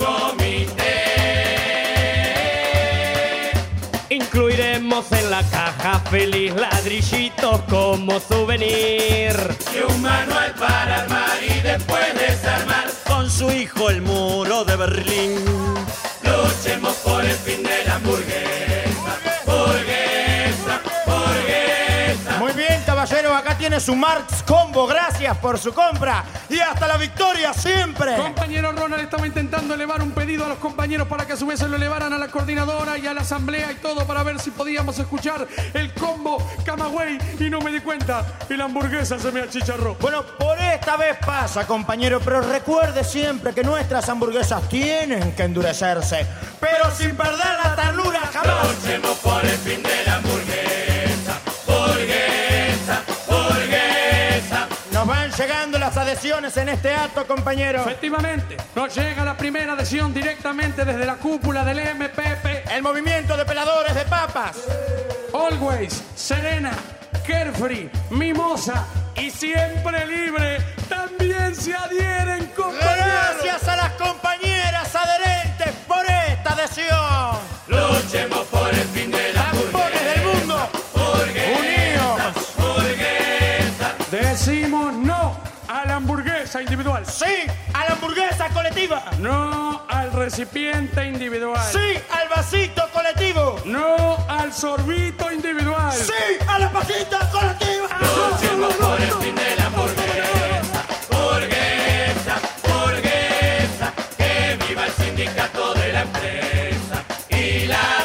comité. Incluiremos en la caja feliz ladrillitos como souvenir. Y un manual para armar y después desarmar. Con su hijo el muro de Berlín. Luchemos por el fin de la hamburguesa. Burguesa, burguesa. Muy bien, caballero, acá tiene su Marx Combo. Gracias por su compra. Y hasta la victoria siempre. Compañero Ronald estaba intentando elevar un pedido a los compañeros para que a su vez se lo elevaran a la coordinadora y a la asamblea y todo para ver si podíamos escuchar el combo Camagüey y no me di cuenta y la hamburguesa se me achicharró. Bueno, por esta vez pasa, compañero, pero recuerde siempre que nuestras hamburguesas tienen que endurecerse, pero sin perder la ternura jamás. Luchemos por el fin de la hamburguesa. Burguesa, burguesa. Nos van llegando las adhesiones en este acto, compañero. Efectivamente, nos llega la primera adhesión directamente desde la cúpula del MPP. El movimiento de peladores de papas. Always, Serena, Carefree, Mimosa y Siempre Libre también se adhieren, compañeros. Gracias a las compañeras adherentes por esta adhesión. Luchemos por el fin de la hamburguesa. Del mundo. Burguesa, burguesa. Decimos no a la hamburguesa individual. Sí a la hamburguesa colectiva. No al recipiente individual. Sí al vasito colectivo. No al sorbito individual. Sí a la pasita colectiva. Luchemos por el fin de la hamburguesa. Burguesa, burguesa. Que viva el sindicato de la empresa y la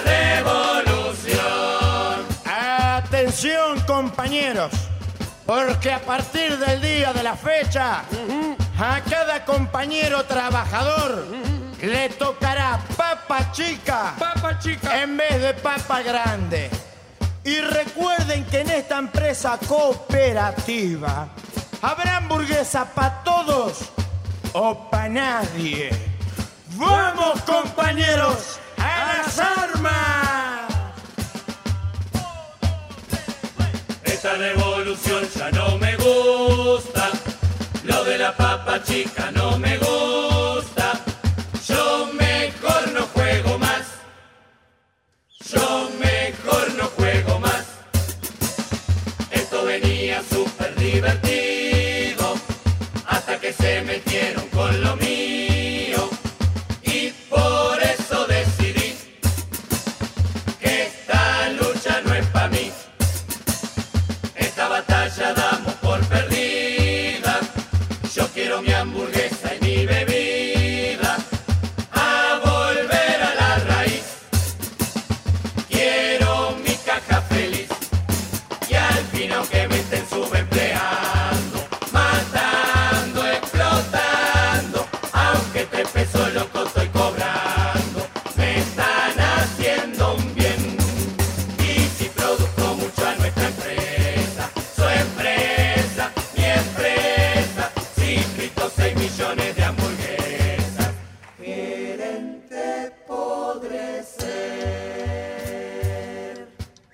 revolución. Atención, compañeros, porque a partir del día de la fecha, a cada compañero trabajador le tocará papa chica en vez de papa grande. Y recuerden que en esta empresa cooperativa habrá hamburguesa para todos o para nadie. ¡Vamos, compañeros, a las armas! Esta revolución ya no me gusta. Lo de la papa chica no me gusta. Yo mejor no juego más. Yo mejor no juego más. Esto venía súper divertido hasta que se metieron con lo mío. Y por eso decidí que esta lucha no es para mí. Esta batalla damos por perdida. Yo quiero mi hamburguesa y mi bebida. A volver a la raíz. Quiero mi caja feliz. Y al fin aunque me estén subempleando, matando, explotando, aunque 3 pesos loco estoy cobrando, me están haciendo un bien. Y si produzco mucho a nuestra empresa, su empresa, mi empresa, si grito 6 millones de hamburguesas, gerente podré ser.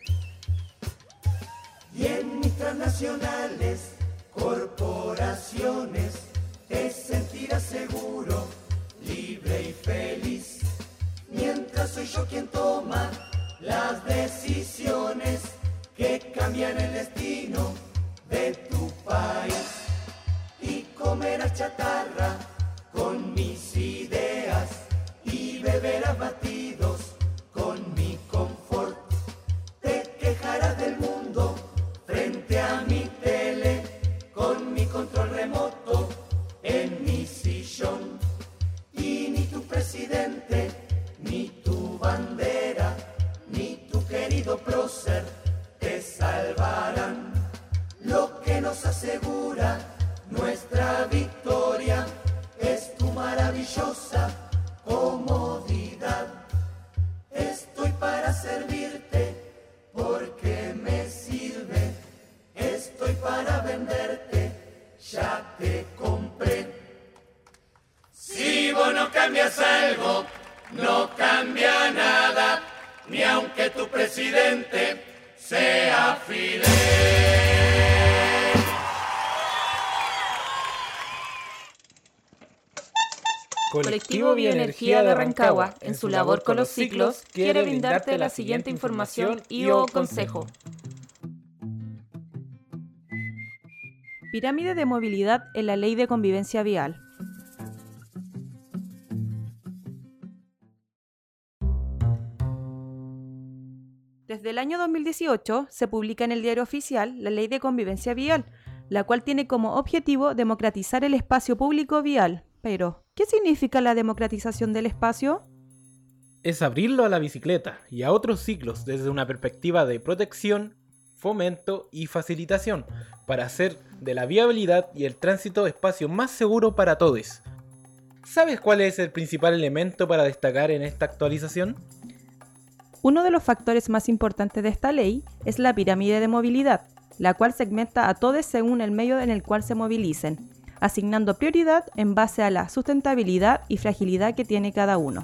Y en mis transnacionales, corporaciones, te sentirás seguro, libre y feliz, mientras soy yo quien toma las decisiones que cambian el destino de tu país. Y comerás chatarra con mis ideas y beberás batidos con mi confort. Te quejarás del mundo frente a mi tele con mi control remoto en mi sillón. Y ni tu presidente, ni tu bandera, ni tu querido prócer te salvarán. Lo que nos asegura nuestra victoria es tu maravillosa comodidad. Estoy para servirte porque me sirve. Estoy para venderte, ya te compré. Si vos no cambias algo, no cambia nada, ni aunque tu presidente sea Fidel. Colectivo Bioenergía de Rancagua, en su labor con los ciclos, quiere brindarte la siguiente información y o consejo. Pirámide de movilidad en la Ley de Convivencia Vial. Desde el año 2018 se publica en el Diario Oficial la Ley de Convivencia Vial, la cual tiene como objetivo democratizar el espacio público vial. Pero, ¿qué significa la democratización del espacio? Es abrirlo a la bicicleta y a otros ciclos desde una perspectiva de protección, fomento y facilitación, para hacer de la viabilidad y el tránsito espacio más seguro para todos. ¿Sabes cuál es el principal elemento para destacar en esta actualización? Uno de los factores más importantes de esta ley es la pirámide de movilidad, la cual segmenta a todos según el medio en el cual se movilicen, asignando prioridad en base a la sustentabilidad y fragilidad que tiene cada uno.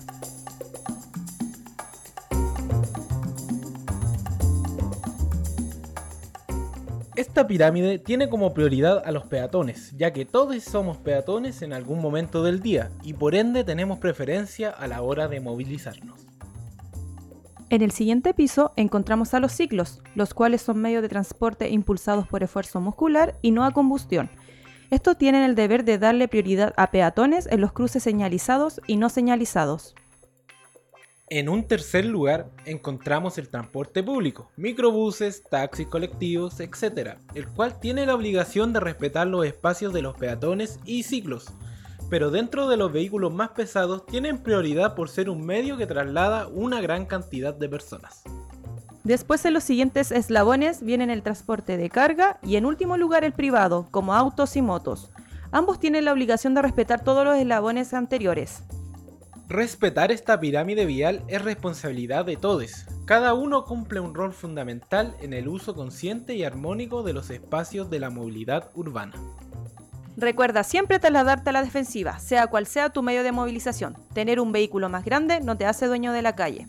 Esta pirámide tiene como prioridad a los peatones, ya que todos somos peatones en algún momento del día y por ende tenemos preferencia a la hora de movilizarnos. En el siguiente piso encontramos a los ciclos, los cuales son medios de transporte impulsados por esfuerzo muscular y no a combustión. Estos tienen el deber de darle prioridad a peatones en los cruces señalizados y no señalizados. En un tercer lugar encontramos el transporte público, microbuses, taxis colectivos, etc., el cual tiene la obligación de respetar los espacios de los peatones y ciclos, pero dentro de los vehículos más pesados tienen prioridad por ser un medio que traslada una gran cantidad de personas. Después en los siguientes eslabones vienen el transporte de carga y en último lugar el privado, como autos y motos. Ambos tienen la obligación de respetar todos los eslabones anteriores. Respetar esta pirámide vial es responsabilidad de todos. Cada uno cumple un rol fundamental en el uso consciente y armónico de los espacios de la movilidad urbana. Recuerda siempre trasladarte a la defensiva, sea cual sea tu medio de movilización. Tener un vehículo más grande no te hace dueño de la calle.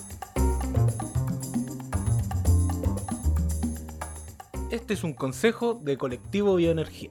Este es un consejo de Colectivo Bioenergía.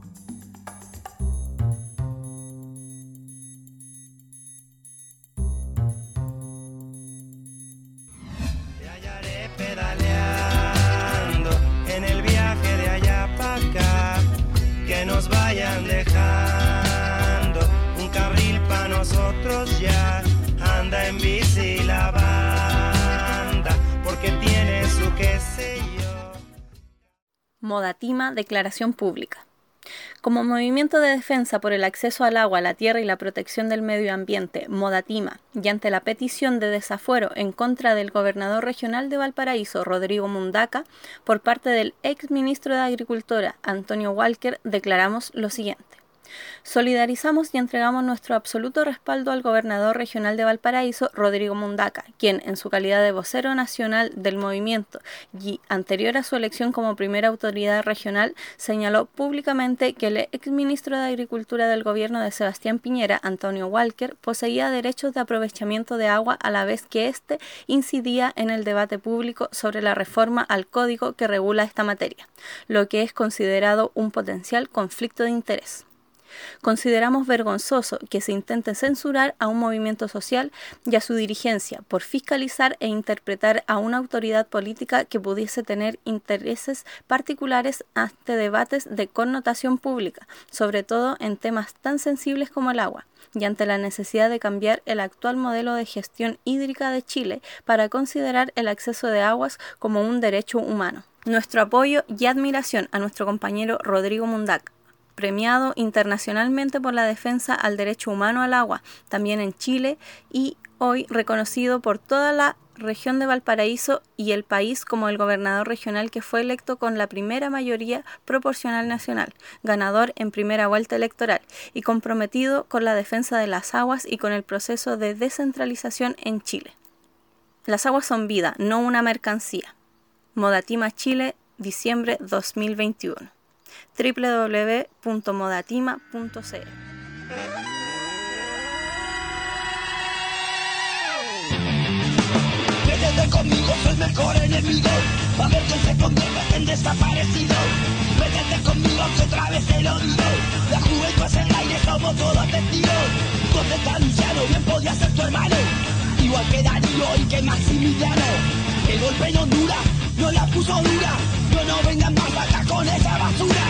Te hallaré pedaleando en el viaje de allá para acá. Que nos vayan dejando un carril para nosotros ya. Anda en bici la banda porque tiene su qué sé yo. Modatima, declaración pública. Como movimiento de defensa por el acceso al agua, la tierra y la protección del medio ambiente, Modatima, y ante la petición de desafuero en contra del gobernador regional de Valparaíso, Rodrigo Mundaca, por parte del ex ministro de Agricultura, Antonio Walker, declaramos lo siguiente. Solidarizamos y entregamos nuestro absoluto respaldo al gobernador regional de Valparaíso, Rodrigo Mundaca, quien, en su calidad de vocero nacional del movimiento y anterior a su elección como primera autoridad regional, señaló públicamente que el exministro de Agricultura del gobierno de Sebastián Piñera, Antonio Walker, poseía derechos de aprovechamiento de agua a la vez que éste incidía en el debate público sobre la reforma al código que regula esta materia, lo que es considerado un potencial conflicto de interés. Consideramos vergonzoso que se intente censurar a un movimiento social y a su dirigencia por fiscalizar e interpretar a una autoridad política que pudiese tener intereses particulares ante debates de connotación pública, sobre todo en temas tan sensibles como el agua, y ante la necesidad de cambiar el actual modelo de gestión hídrica de Chile para considerar el acceso de aguas como un derecho humano. Nuestro apoyo y admiración a nuestro compañero Rodrigo Mundaca. premiado internacionalmente por la defensa al derecho humano al agua, también en Chile, y hoy reconocido por toda la región de Valparaíso y el país como el gobernador regional que fue electo con la primera mayoría proporcional nacional, ganador en primera vuelta electoral y comprometido con la defensa de las aguas y con el proceso de descentralización en Chile. Las aguas son vida, no una mercancía. Modatima Chile, diciembre 2021. www.modatima.cl. Métete conmigo, soy el mejor enemigo. A ver quién se convierte en desaparecido. Métete conmigo que otra vez te lo digo. La juventud es el aire, somos todos testigos. ¿Dónde está Luciano? Bien podía ser tu hermano. Igual que Darío y que Maximiliano. El golpe en Honduras no la puso dura. No vengan más acá con esa basura.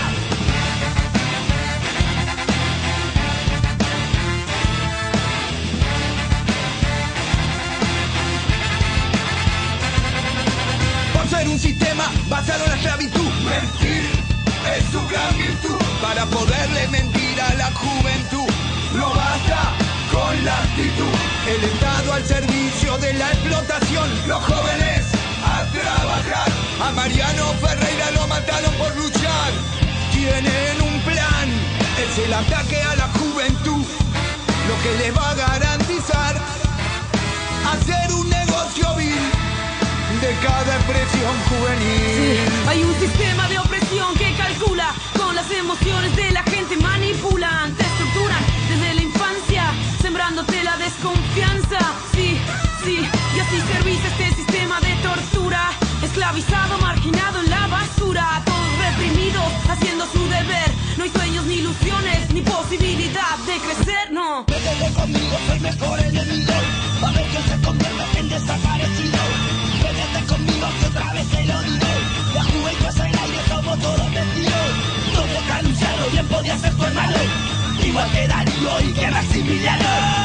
Ser un sistema basado en la esclavitud. Mentir es su gran virtud. Para poderle mentir a la juventud, no basta con la actitud. El Estado al servicio de la explotación. Los jóvenes a trabajar. A Mariano Ferreira lo mataron por luchar. Tienen un plan, es el ataque a la juventud. Lo que les va a garantizar hacer un negocio vil de cada expresión juvenil. Sí, hay un sistema de opresión que calcula con las emociones de la gente, manipulan, te estructuran desde la infancia, sembrándote la desconfianza. Sí, y así servís este sistema de tortura, esclavizado, marginado en la basura, todos reprimidos, haciendo su deber. No hay sueños, ni ilusiones, ni posibilidad de crecer, no. Métete conmigo, soy mejor enemigo. A ver quién se convierte en desaparecido. Métete conmigo que otra vez te lo digo. La juventud es el aire, somos todos testigos. ¿Dónde está Luciano? Bien podía ser tu hermano. Igual que Darío y que Maximiliano.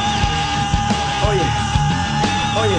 Oye,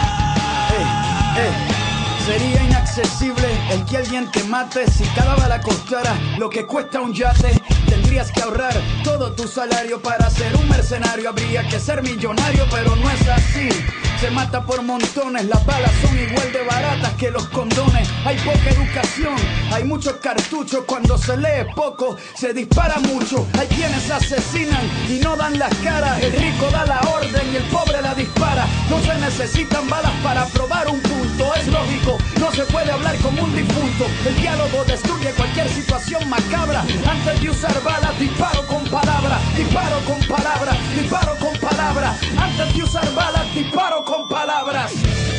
sería inaccesible el que alguien te mate. Si cada bala costara lo que cuesta un yate, tendrías que ahorrar todo tu salario para ser un mercenario. Habría que ser millonario, pero no es así. Se mata por montones, las balas son igual de baratas que los condones. Hay poca educación, hay muchos cartuchos. Cuando se lee poco, se dispara mucho. Hay quienes asesinan y no dan las caras. El rico da la orden y el pobre la dispara. No se necesitan balas para probar un punto. Es lógico, no se puede hablar como un difunto. El diálogo destruye cualquier situación macabra. Antes de usar balas, disparo con palabras. Disparo con palabras, disparo con palabras. Antes de usar balas, disparo con palabras.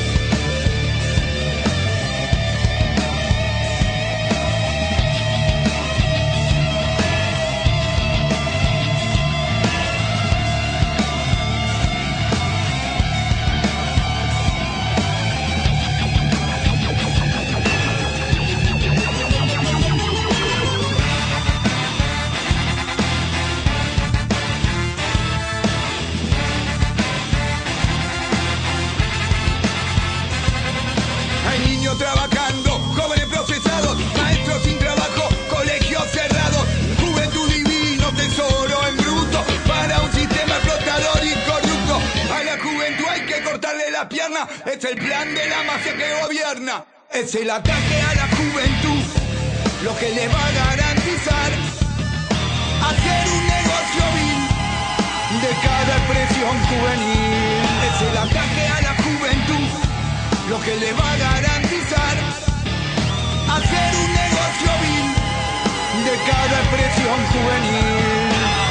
Trabajando, jóvenes procesados, maestros sin trabajo, colegios cerrados, juventud divino, tesoro en bruto, para un sistema explotador y corrupto. A la juventud hay que cortarle la pierna, es el plan de la mafia que gobierna. Es el ataque a la juventud, lo que le va a garantizar hacer un negocio vil de cada expresión juvenil. Es el ataque a la juventud, lo que le va a garantizar hacer un negocio vil de cada expresión juvenil.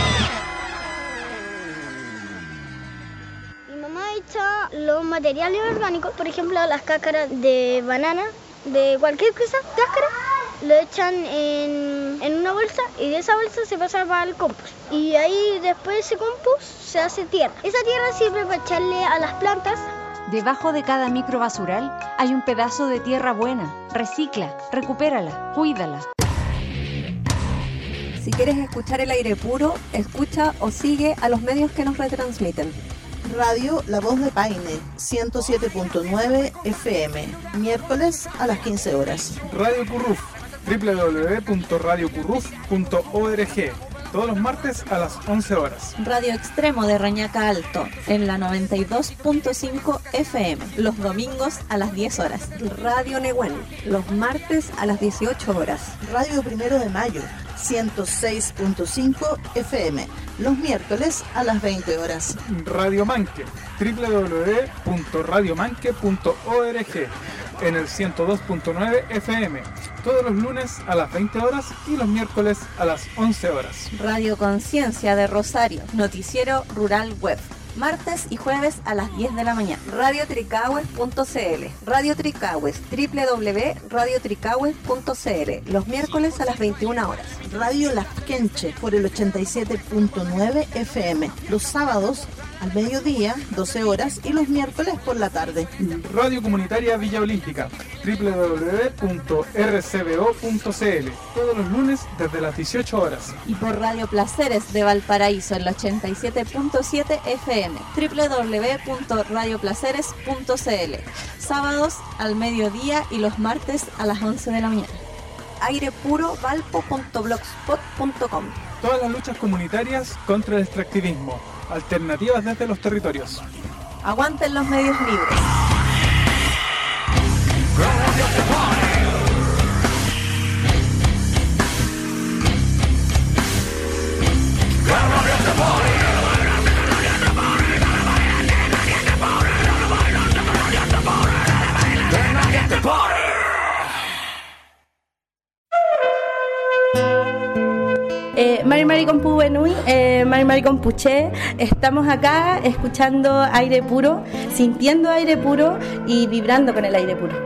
Mi mamá echa los materiales orgánicos, por ejemplo las cáscaras de banana, de cualquier cosa, cáscara, lo echan en una bolsa y de esa bolsa se pasa para el compost. Y ahí después de ese compost se hace tierra. Esa tierra sirve para echarle a las plantas. Debajo de cada microbasural hay un pedazo de tierra buena. Recicla, recupérala, cuídala. Si quieres escuchar el aire puro, escucha o sigue a los medios que nos retransmiten. Radio La Voz de Paine, 107.9 FM, miércoles a las 15 horas. Radio Curruf, www.radiocurruf.org. Todos los martes a las 11 horas. Radio Extremo de Reñaca Alto, en la 92.5 FM, los domingos a las 10 horas. Radio Nehuen, los martes a las 18 horas. Radio 1 de Mayo, 106.5 FM, los miércoles a las 20 horas. Radio Manque, www.radiomanque.org, en el 102.9 FM, todos los lunes a las 20 horas y los miércoles a las 11 horas. Radio Conciencia de Rosario, noticiero rural web, martes y jueves a las 10 de la mañana. Radio Tricahues.cl, Radio Tricahues, www.radiotricahues.cl, los miércoles a las 21 horas. Radio Lasquenche por el 87.9 FM, los sábados al mediodía, 12 horas, y los miércoles por la tarde. Radio Comunitaria Villa Olímpica, www.rcbo.cl, todos los lunes desde las 18 horas. Y por Radio Placeres de Valparaíso, en el 87.7 FM, www.radioplaceres.cl, sábados al mediodía y los martes a las 11 de la mañana. airepurovalpo.blogspot.com. Todas las luchas comunitarias contra el extractivismo. Alternativas desde los territorios. Aguanten los medios libres. Mari con Pubenui, Mari con Puché, estamos acá escuchando aire puro, sintiendo aire puro y vibrando con el aire puro.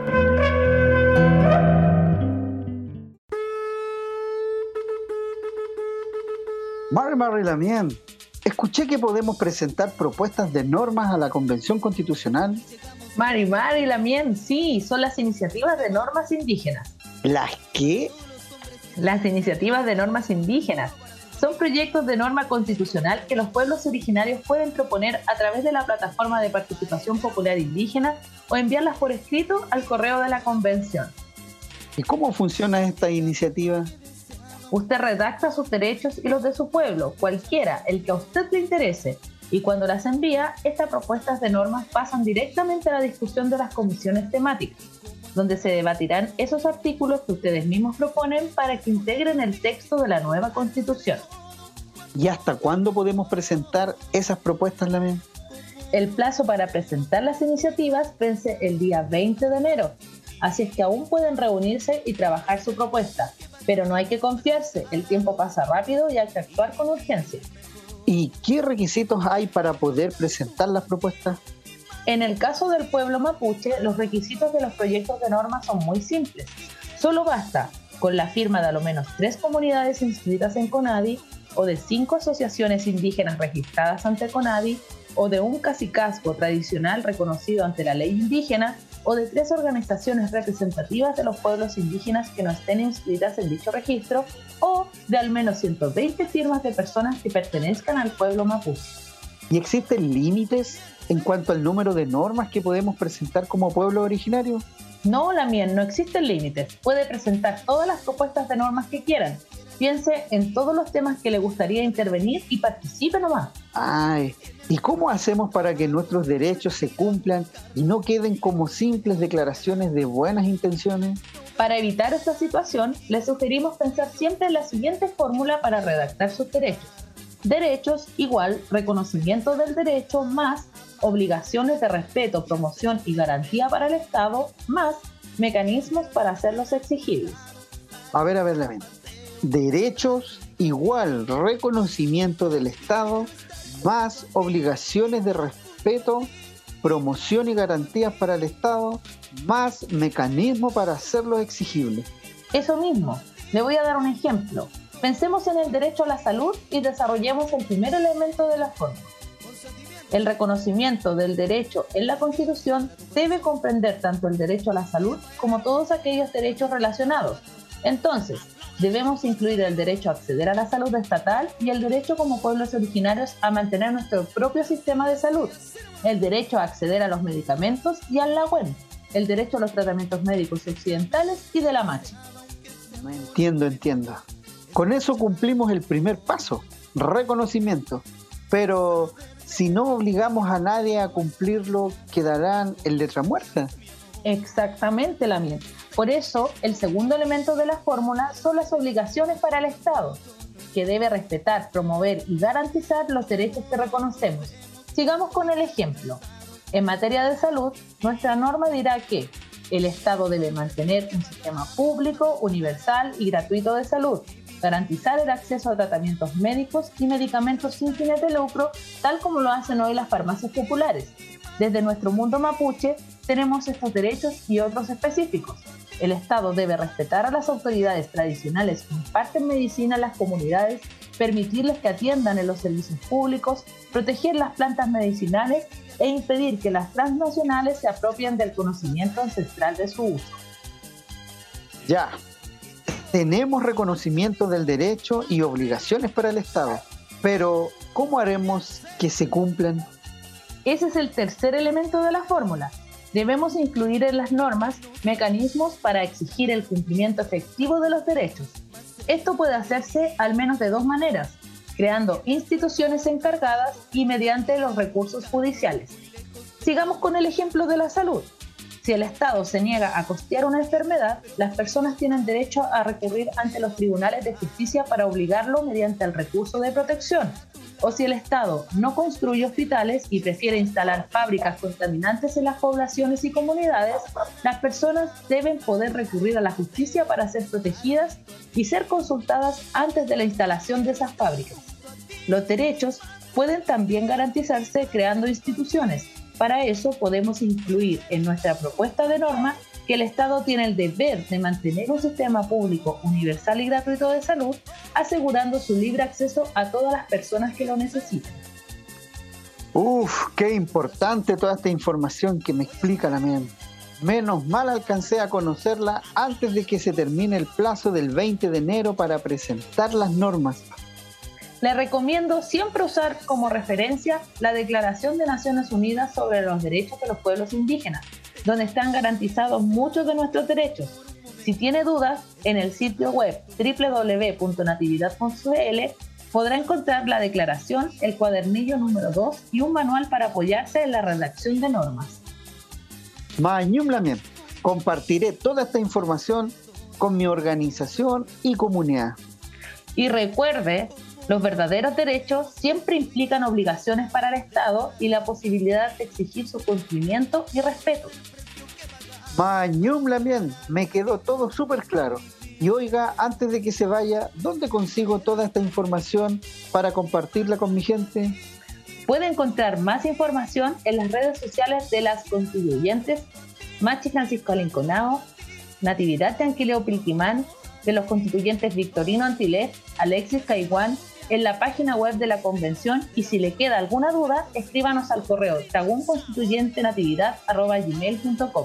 Mari Lamien, escuché que podemos presentar propuestas de normas a la Convención Constitucional. Mari Lamien, sí, son las iniciativas de normas indígenas. ¿Las qué? Las iniciativas de normas indígenas. Son proyectos de norma constitucional que los pueblos originarios pueden proponer a través de la plataforma de participación popular indígena o enviarlas por escrito al correo de la convención. ¿Y cómo funciona esta iniciativa? Usted redacta sus derechos y los de su pueblo, cualquiera, el que a usted le interese, y cuando las envía, estas propuestas de normas pasan directamente a la discusión de las comisiones temáticas, donde se debatirán esos artículos que ustedes mismos proponen para que integren el texto de la nueva Constitución. ¿Y hasta cuándo podemos presentar esas propuestas, Lamien? El plazo para presentar las iniciativas vence el día 20 de enero, así es que aún pueden reunirse y trabajar su propuesta, pero no hay que confiarse, el tiempo pasa rápido y hay que actuar con urgencia. ¿Y qué requisitos hay para poder presentar las propuestas? En el caso del pueblo mapuche, los requisitos de los proyectos de norma son muy simples. Solo basta con la firma de a lo menos 3 comunidades inscritas en CONADI, o de 5 asociaciones indígenas registradas ante CONADI, o de un cacicazgo tradicional reconocido ante la ley indígena, o de 3 organizaciones representativas de los pueblos indígenas que no estén inscritas en dicho registro, o de al menos 120 firmas de personas que pertenezcan al pueblo mapuche. ¿Y existen límites en cuanto al número de normas que podemos presentar como pueblo originario? No, Lamien, no existen límites. Puede presentar todas las propuestas de normas que quieran. Piense en todos los temas que le gustaría intervenir y participe nomás. Ay, ¿y cómo hacemos para que nuestros derechos se cumplan y no queden como simples declaraciones de buenas intenciones? Para evitar esta situación, les sugerimos pensar siempre en la siguiente fórmula para redactar sus derechos. Derechos igual reconocimiento del derecho más obligaciones de respeto, promoción y garantía para el Estado más mecanismos para hacerlos exigibles. A ver, Lamien. Derechos igual reconocimiento del Estado más obligaciones de respeto, promoción y garantías para el Estado más mecanismo para hacerlos exigibles. Eso mismo. Le voy a dar un ejemplo. Pensemos en el derecho a la salud y desarrollemos el primer elemento de la fórmula. El reconocimiento del derecho en la Constitución debe comprender tanto el derecho a la salud como todos aquellos derechos relacionados. Entonces, debemos incluir el derecho a acceder a la salud estatal y el derecho como pueblos originarios a mantener nuestro propio sistema de salud, el derecho a acceder a los medicamentos y al Nahuen, el derecho a los tratamientos médicos occidentales y de la Machi. Entiendo. Con eso cumplimos el primer paso, reconocimiento. Pero si no obligamos a nadie a cumplirlo, quedarán en letra muerta. Exactamente, Lamien. Por eso, el segundo elemento de la fórmula son las obligaciones para el Estado, que debe respetar, promover y garantizar los derechos que reconocemos. Sigamos con el ejemplo. En materia de salud, nuestra norma dirá que el Estado debe mantener un sistema público, universal y gratuito de salud, garantizar el acceso a tratamientos médicos y medicamentos sin fines de lucro, tal como lo hacen hoy las farmacias populares. Desde nuestro mundo mapuche tenemos estos derechos y otros específicos. El Estado debe respetar a las autoridades tradicionales que imparten medicina en las comunidades, permitirles que atiendan en los servicios públicos, proteger las plantas medicinales e impedir que las transnacionales se apropien del conocimiento ancestral de su uso. Ya, tenemos reconocimiento del derecho y obligaciones para el Estado, pero ¿cómo haremos que se cumplan? Ese es el tercer elemento de la fórmula. Debemos incluir en las normas mecanismos para exigir el cumplimiento efectivo de los derechos. Esto puede hacerse al menos de dos maneras, creando instituciones encargadas y mediante los recursos judiciales. Sigamos con el ejemplo de la salud. Si el Estado se niega a costear una enfermedad, las personas tienen derecho a recurrir ante los tribunales de justicia para obligarlo mediante el recurso de protección. O si el Estado no construye hospitales y prefiere instalar fábricas contaminantes en las poblaciones y comunidades, las personas deben poder recurrir a la justicia para ser protegidas y ser consultadas antes de la instalación de esas fábricas. Los derechos pueden también garantizarse creando instituciones. Para eso podemos incluir en nuestra propuesta de norma que el Estado tiene el deber de mantener un sistema público universal y gratuito de salud, asegurando su libre acceso a todas las personas que lo necesiten. Qué importante toda esta información que me explica la mente. Menos mal alcancé a conocerla antes de que se termine el plazo del 20 de enero para presentar las normas. Le recomiendo siempre usar como referencia la Declaración de Naciones Unidas sobre los Derechos de los Pueblos Indígenas, donde están garantizados muchos de nuestros derechos. Si tiene dudas, en el sitio web www.natividad.cl podrá encontrar la declaración, el cuadernillo número 2 y un manual para apoyarse en la redacción de normas. Mañum Lamien, compartiré toda esta información con mi organización y comunidad. Y recuerde, los verdaderos derechos siempre implican obligaciones para el Estado y la posibilidad de exigir su cumplimiento y respeto. Mañum Lamien, me quedó todo súper claro. Y oiga, antes de que se vaya, ¿dónde consigo toda esta información para compartirla con mi gente? Puede encontrar más información en las redes sociales de las constituyentes Machi Francisco Alinconao, Natividad de Anquileo Pilquimán, de los constituyentes Victorino Antilef, Alexis Caiguán, en la página web de la convención, y si le queda alguna duda, escríbanos al correo tagunconstituyentenatividad@gmail.com.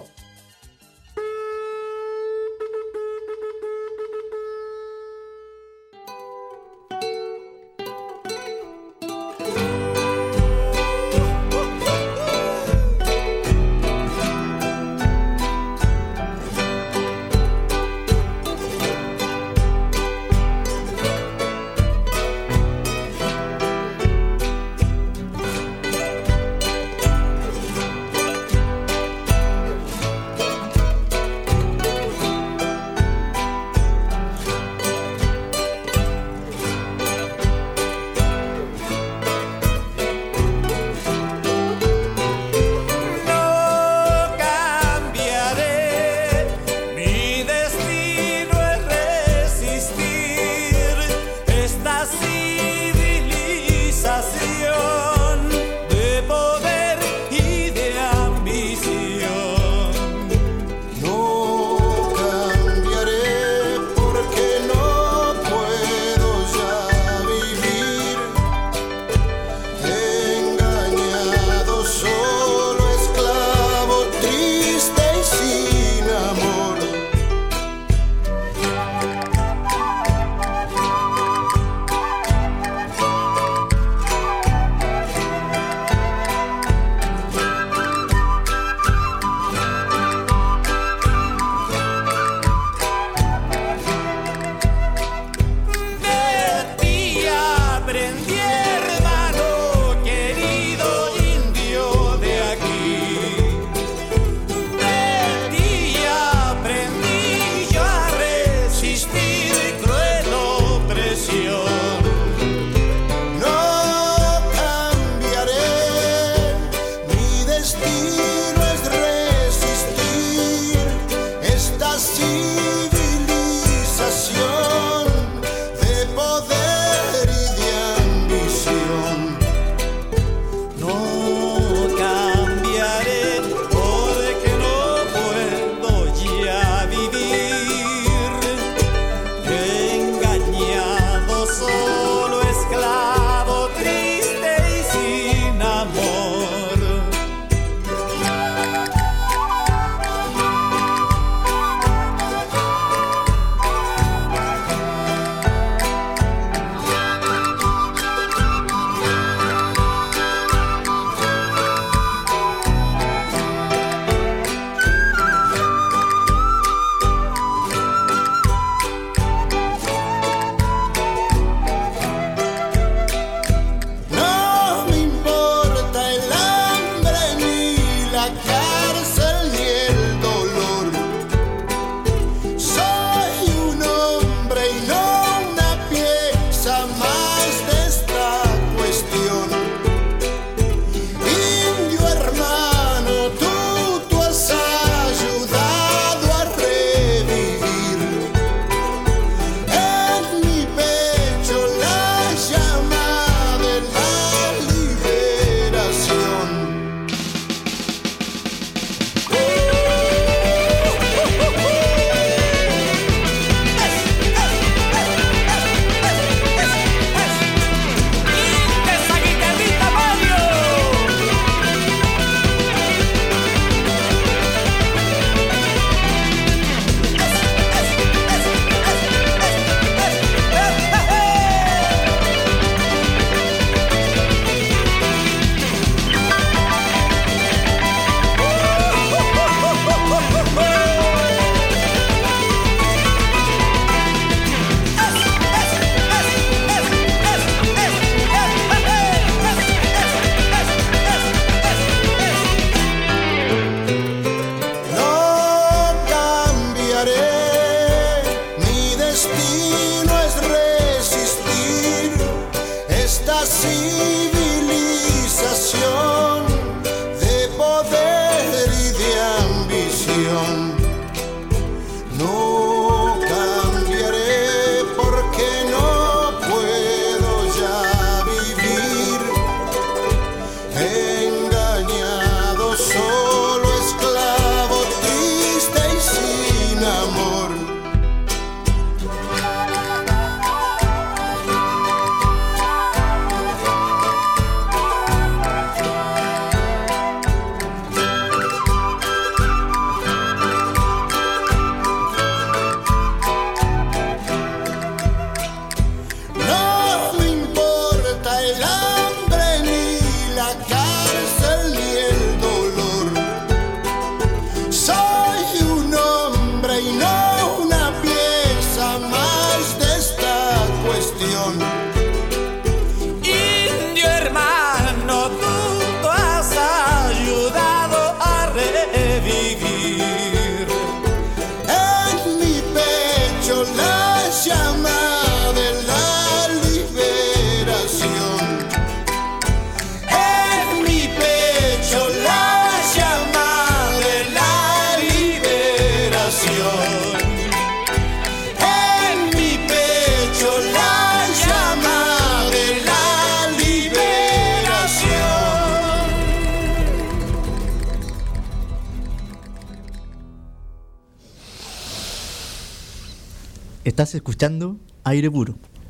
Estás escuchando Aire Puro.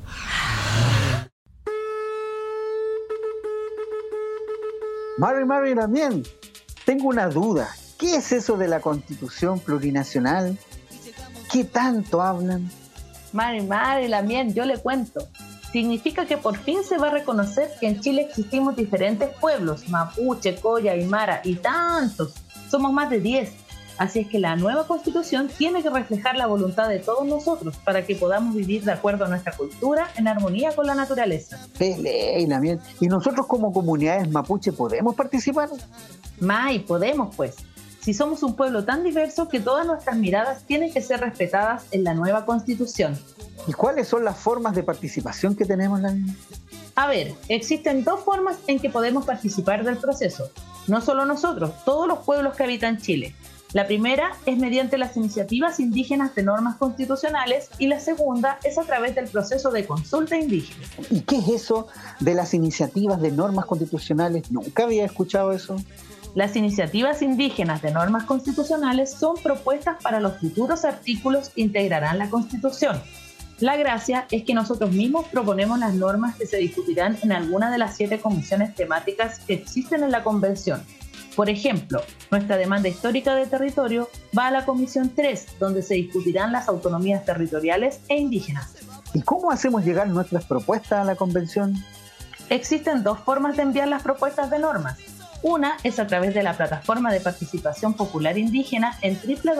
Mari también, tengo una duda. ¿Qué es eso de la Constitución Plurinacional? ¿Qué tanto hablan? Mari, Lamien, yo le cuento. Significa que por fin se va a reconocer que en Chile existimos diferentes pueblos, mapuche, colla, aymara y tantos. Somos más de 10. Así es que la nueva Constitución tiene que reflejar la voluntad de todos nosotros para que podamos vivir de acuerdo a nuestra cultura en armonía con la naturaleza. Lamien. ¿Y nosotros como comunidades mapuche podemos participar? Podemos pues. Si somos un pueblo tan diverso que todas nuestras miradas tienen que ser respetadas en la nueva Constitución. ¿Y cuáles son las formas de participación que tenemos, Lamien? A ver, existen 2 formas en que podemos participar del proceso. No solo nosotros, todos los pueblos que habitan Chile. La primera es mediante las iniciativas indígenas de normas constitucionales y la segunda es a través del proceso de consulta indígena. ¿Y qué es eso de las iniciativas de normas constitucionales? Nunca había escuchado eso. Las iniciativas indígenas de normas constitucionales son propuestas para los futuros artículos que integrarán la Constitución. La gracia es que nosotros mismos proponemos las normas que se discutirán en alguna de las 7 comisiones temáticas que existen en la Convención. Por ejemplo, nuestra demanda histórica de territorio va a la Comisión 3, donde se discutirán las autonomías territoriales e indígenas. ¿Y cómo hacemos llegar nuestras propuestas a la Convención? Existen 2 formas de enviar las propuestas de normas. Una es a través de la plataforma de participación popular indígena en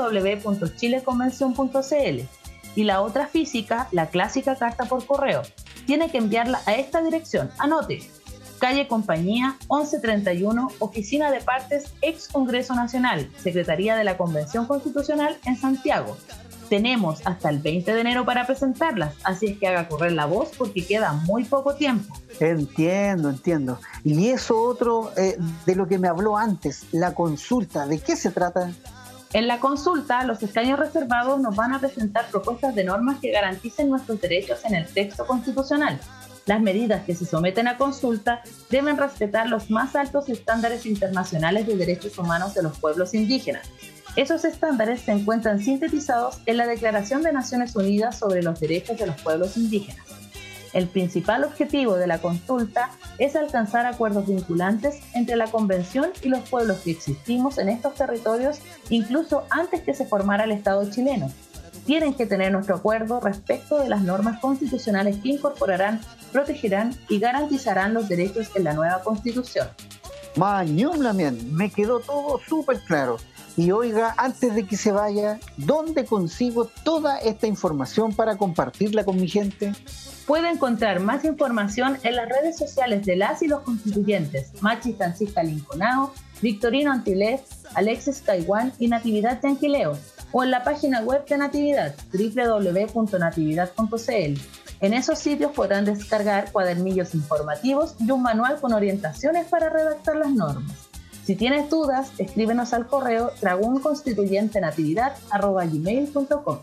www.chileconvención.cl y la otra física, la clásica carta por correo. Tiene que enviarla a esta dirección. Anote: Calle Compañía 1131, Oficina de Partes, Ex Congreso Nacional, Secretaría de la Convención Constitucional en Santiago. Tenemos hasta el 20 de enero para presentarlas, así es que haga correr la voz porque queda muy poco tiempo. Entiendo. Y eso otro de lo que me habló antes, la consulta, ¿de qué se trata? En la consulta, los escaños reservados nos van a presentar propuestas de normas que garanticen nuestros derechos en el texto constitucional. Las medidas que se someten a consulta deben respetar los más altos estándares internacionales de derechos humanos de los pueblos indígenas. Esos estándares se encuentran sintetizados en la Declaración de Naciones Unidas sobre los Derechos de los Pueblos Indígenas. El principal objetivo de la consulta es alcanzar acuerdos vinculantes entre la Convención y los pueblos que existimos en estos territorios, incluso antes que se formara el Estado chileno. Tienen que tener nuestro acuerdo respecto de las normas constitucionales que incorporarán, protegerán y garantizarán los derechos en la nueva Constitución. Me quedó todo súper claro. Y oiga, antes de que se vaya, ¿dónde consigo toda esta información para compartirla con mi gente? Puede encontrar más información en las redes sociales de las y los constituyentes Machi Francisca Linconao, Victorino Antilés, Alexis Taiwán y Natividad Yanquileo, o en la página web de Natividad, www.natividad.cl. En esos sitios podrán descargar cuadernillos informativos y un manual con orientaciones para redactar las normas. Si tienes dudas, escríbenos al correo dragonconstituyentenatividad@gmail.com.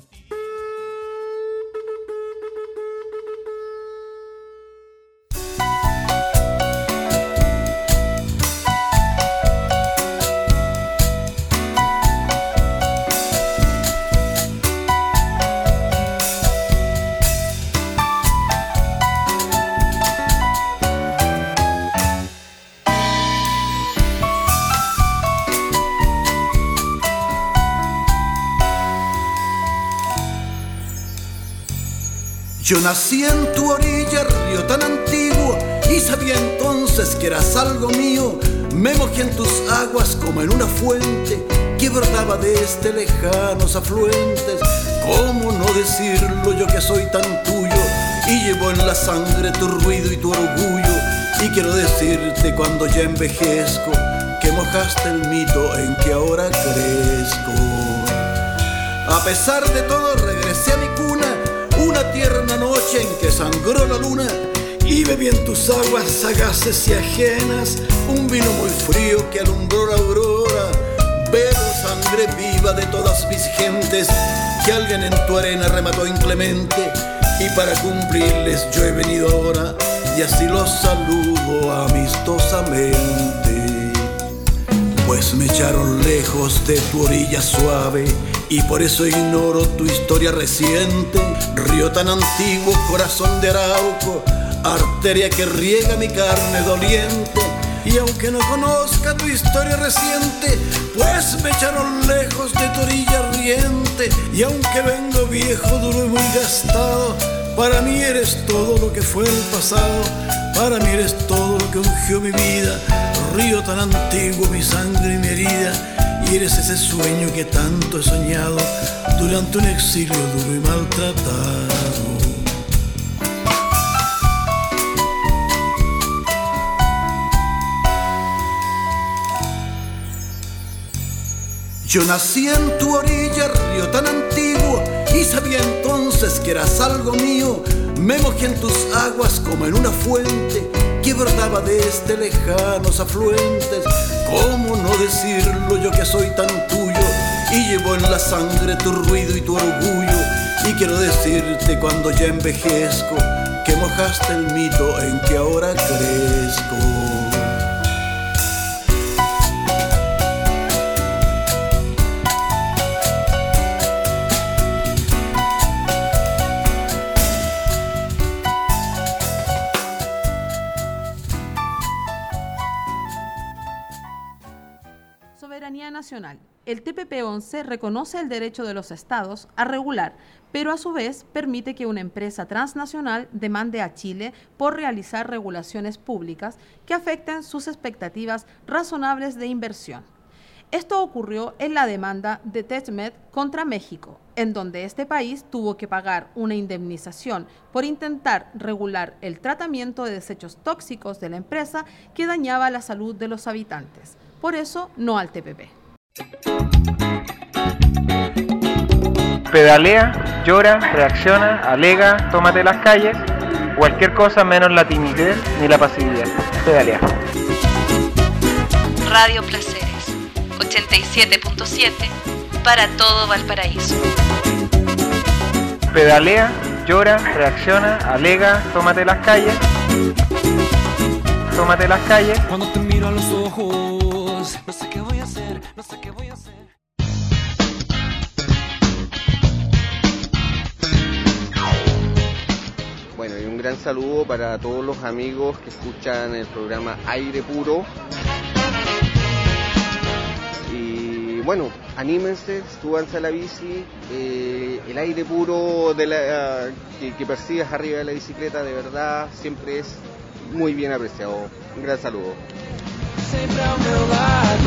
Yo nací en tu orilla, río tan antiguo, y sabía entonces que eras algo mío. Me mojé en tus aguas como en una fuente que brotaba desde lejanos afluentes. ¿Cómo no decirlo yo que soy tan tuyo y llevo en la sangre tu ruido y tu orgullo? Y quiero decirte cuando ya envejezco que mojaste el mito en que ahora crezco. A pesar de todo regresé a mi cuna, una tierna noche en que sangró la luna, y bebí en tus aguas sagaces y ajenas un vino muy frío que alumbró la aurora. Bebo sangre viva de todas mis gentes que alguien en tu arena remató inclemente, y para cumplirles yo he venido ahora, y así los saludo amistosamente. Pues me echaron lejos de tu orilla suave y por eso ignoro tu historia reciente. Río tan antiguo, corazón de Arauco, arteria que riega mi carne doliente. Y aunque no conozca tu historia reciente, pues me echaron lejos de tu orilla riente. Y aunque vengo viejo, duro y muy gastado, para mí eres todo lo que fue el pasado. Para mí eres todo lo que ungió mi vida. Río tan antiguo, mi sangre y mi herida. Y eres ese sueño que tanto he soñado durante un exilio duro y maltratado. Yo nací en tu orilla, río tan antiguo, y sabía entonces que eras algo mío. Me mojé en tus aguas como en una fuente que brotaba desde lejanos afluentes. ¿Cómo no decirlo yo que soy tan tuyo? Y llevo en la sangre tu ruido y tu orgullo. Y quiero decirte cuando ya envejezco que mojaste el mito en que ahora crezco. Soberanía nacional. El TPP-11 reconoce el derecho de los estados a regular, pero a su vez permite que una empresa transnacional demande a Chile por realizar regulaciones públicas que afecten sus expectativas razonables de inversión. Esto ocurrió en la demanda de TECMED contra México, en donde este país tuvo que pagar una indemnización por intentar regular el tratamiento de desechos tóxicos de la empresa que dañaba la salud de los habitantes. Por eso, no al TPP. Pedalea, llora, reacciona, alega, tómate las calles, cualquier cosa menos la timidez ni la pasividad. Pedalea. Radio Placeres, 87.7 para todo Valparaíso. Pedalea, llora, reacciona, alega, tómate las calles. Tómate las calles. Cuando te miro a los ojos, no sé qué voy a hacer, no sé qué voy a hacer. Bueno, y un gran saludo para todos los amigos que escuchan el programa Aire Puro. Y bueno, anímense, súbanse a la bici. El aire puro que percibes arriba de la bicicleta, de verdad, siempre es muy bien apreciado. Un gran saludo. Sempre ao meu lado,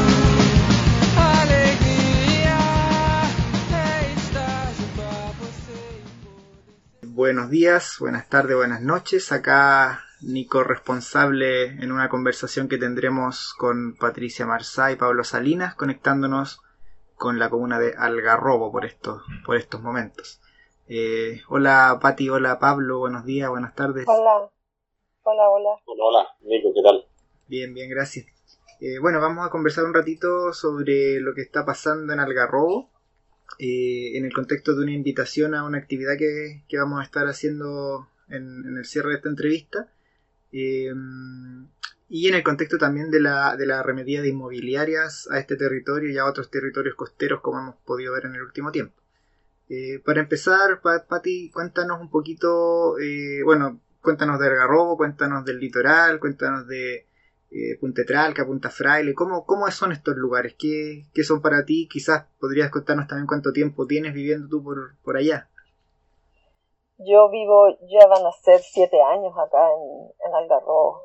alegria é estar junto a você. Buenos días, buenas tardes, buenas noches. Acá Nico, responsable en una conversación que tendremos con Patricia Marzá y Pablo Salinas, conectándonos con la comuna de Algarrobo por estos momentos. Hola Pati, hola Pablo, buenos días, buenas tardes. Hola. Hola, Nico, ¿qué tal? Bien, gracias. Bueno, vamos a conversar un ratito sobre lo que está pasando en Algarrobo, en el contexto de una invitación a una actividad que vamos a estar haciendo en el cierre de esta entrevista, y en el contexto también de la arremetida de inmobiliarias a este territorio y a otros territorios costeros, como hemos podido ver en el último tiempo. Para empezar, Pati, cuéntanos un poquito, cuéntanos de Algarrobo, cuéntanos del litoral, cuéntanos de Punta Tralca, Punta Fraile. ¿Cómo son estos lugares? ¿Qué son para ti? Quizás podrías contarnos también cuánto tiempo tienes viviendo tú por allá. Yo vivo, ya van a ser 7 años acá en Algarrobo.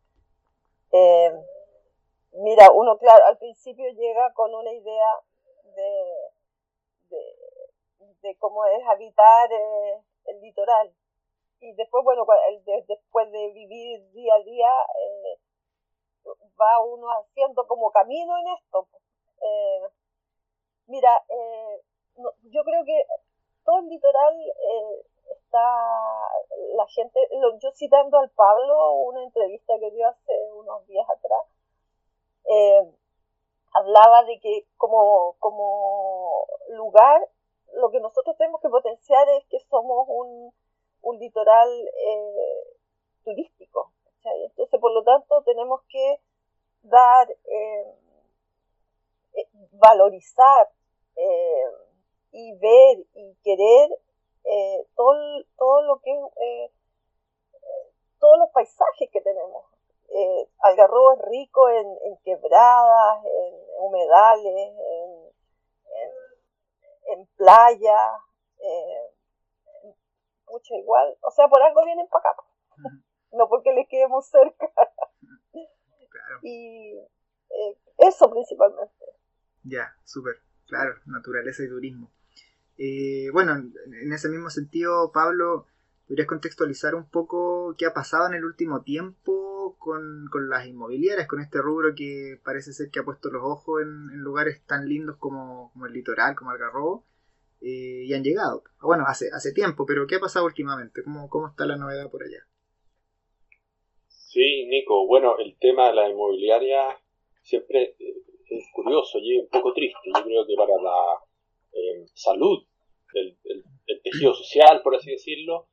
Mira, uno claro, al principio llega con una idea de cómo es habitar el litoral. Y después, bueno, después de vivir día a día, va uno haciendo como camino en esto. Mira, yo creo que todo el litoral está, la gente, yo citando al Pablo, una entrevista que dio hace unos días atrás, hablaba de que como lugar, lo que nosotros tenemos que potenciar es que somos un litoral turístico, ¿sí? Entonces por lo tanto tenemos que valorizar y ver y querer todo lo que es todos los paisajes que tenemos. Algarrobo es rico en quebradas, en humedales, en playas, pucha, igual, o sea, por algo vienen para acá, no porque les quedemos cerca. Claro. Y eso principalmente. Ya, súper, claro, naturaleza y turismo. Bueno, en ese mismo sentido, Pablo, ¿podrías contextualizar un poco qué ha pasado en el último tiempo con las inmobiliarias, con este rubro que parece ser que ha puesto los ojos en lugares tan lindos como el litoral, como Algarrobo, y han llegado? Bueno, hace tiempo, pero ¿qué ha pasado últimamente? ¿Cómo está la novedad por allá? Sí, Nico, bueno, el tema de la inmobiliaria siempre es curioso y un poco triste. Yo creo que para la salud del tejido social, por así decirlo,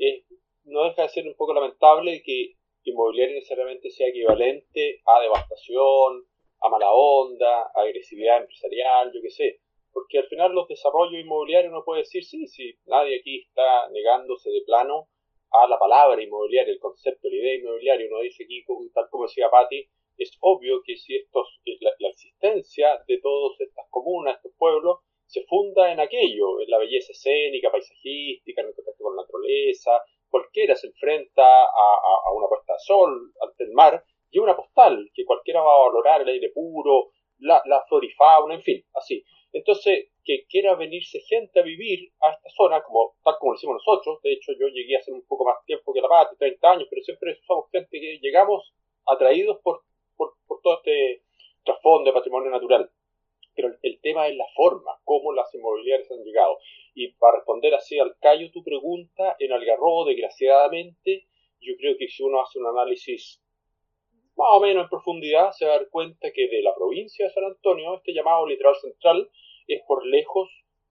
no deja de ser un poco lamentable que inmobiliaria necesariamente sea equivalente a devastación, a mala onda, a agresividad empresarial, yo qué sé. Porque al final los desarrollos inmobiliarios uno puede decir, sí, nadie aquí está negándose de plano a la palabra inmobiliaria, el concepto, la idea inmobiliaria. Uno dice aquí, tal como decía Patti, es obvio que si la existencia de todas estas comunas, estos pueblos, se funda en aquello, en la belleza escénica, paisajística, en el contacto con la naturaleza. Cualquiera se enfrenta a una puesta de sol ante el mar y una postal que cualquiera va a valorar, el aire puro, la flora y fauna, en fin, así. Entonces, que quiera venirse gente a vivir a esta zona, tal como lo hicimos nosotros. De hecho, yo llegué hace un poco más tiempo que la Patti, 30 años, pero siempre somos gente que llegamos atraídos por todo este trasfondo de patrimonio natural. Pero el tema es la forma, cómo las inmobiliarias han llegado. Y para responder así al callo tu pregunta, en Algarrobo, desgraciadamente, yo creo que si uno hace un análisis más o menos en profundidad, se va a dar cuenta que de la provincia de San Antonio, este llamado litoral central, es por lejos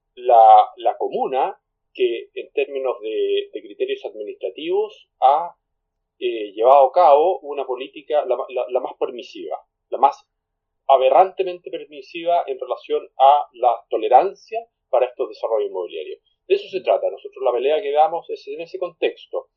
la comuna que en términos de criterios administrativos ha llevado a cabo una política la más permisiva, la más aberrantemente permisiva en relación a la tolerancia para estos desarrollos inmobiliarios. De eso se trata. Nosotros la pelea que damos es en ese contexto.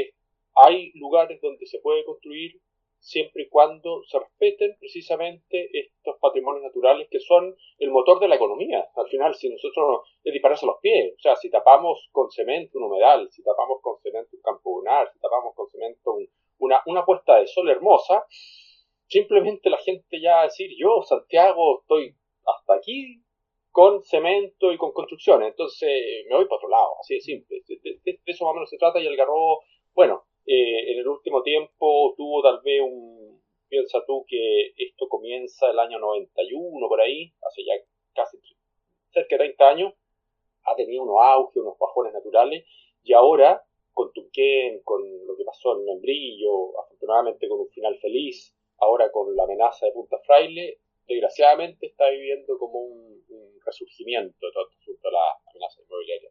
Hay lugares donde se puede construir siempre y cuando se respeten precisamente estos patrimonios naturales que son el motor de la economía. Al final, si nosotros es dispararse a los pies, o sea, si tapamos con cemento un humedal, si tapamos con cemento un campo lunar, si tapamos con cemento una puesta de sol hermosa, simplemente la gente ya va a decir, yo, Santiago, estoy hasta aquí con cemento y con construcciones, entonces me voy para otro lado, así de simple. De eso más o menos se trata. Y Algarrobo, bueno, en el último tiempo tuvo tal vez piensa tú que esto comienza el año 91 por ahí, hace ya casi cerca de 30 años, ha tenido unos auges, unos bajones naturales, y ahora con Tunquén, con lo que pasó en Membrillo, afortunadamente con un final feliz, ahora con la amenaza de Punta Fraile, desgraciadamente está viviendo como un resurgimiento de todo esto, la amenaza inmobiliaria.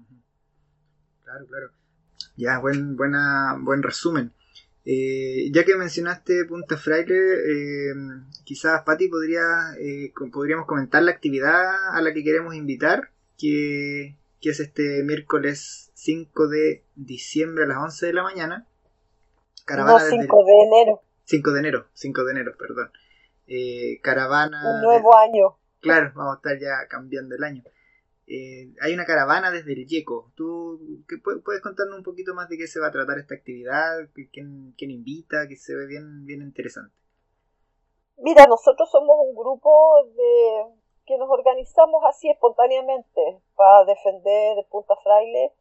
Claro. Ya, buen resumen. Ya que mencionaste Punta Fraile, quizás Patti podríamos comentar la actividad a la que queremos invitar, que es este miércoles 5 de diciembre a las 11 de la mañana. Caravana 5 de enero. 5 de enero, perdón. Caravana... Un nuevo año. Claro, vamos a estar ya cambiando el año. Hay una caravana desde el Yeco. ¿Tú puedes contarnos un poquito más de qué se va a tratar esta actividad? ¿Quién invita? Que se ve bien interesante. Mira, nosotros somos un grupo que nos organizamos así espontáneamente para defender Punta Fraile,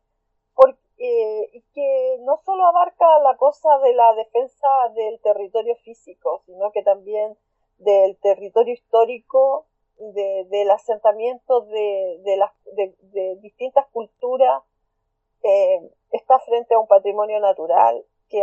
y que no solo abarca la cosa de la defensa del territorio físico, sino que también del territorio histórico, del asentamiento de distintas culturas. Está frente a un patrimonio natural que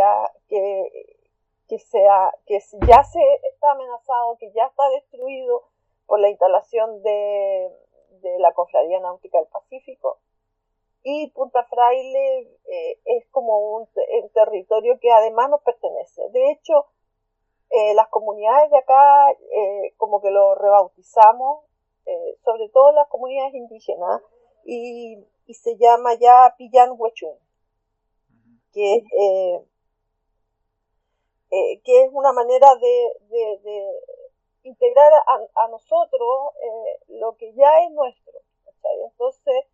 ya se está amenazado, que ya está destruido por la instalación de la Cofradía Náutica del Pacífico. Y Punta Fraile es como un territorio que además nos pertenece. De hecho, las comunidades de acá como que lo rebautizamos, sobre todo las comunidades indígenas, y se llama ya Pillan Huechún, que es una manera de integrar a nosotros lo que ya es nuestro, ¿cachai? Entonces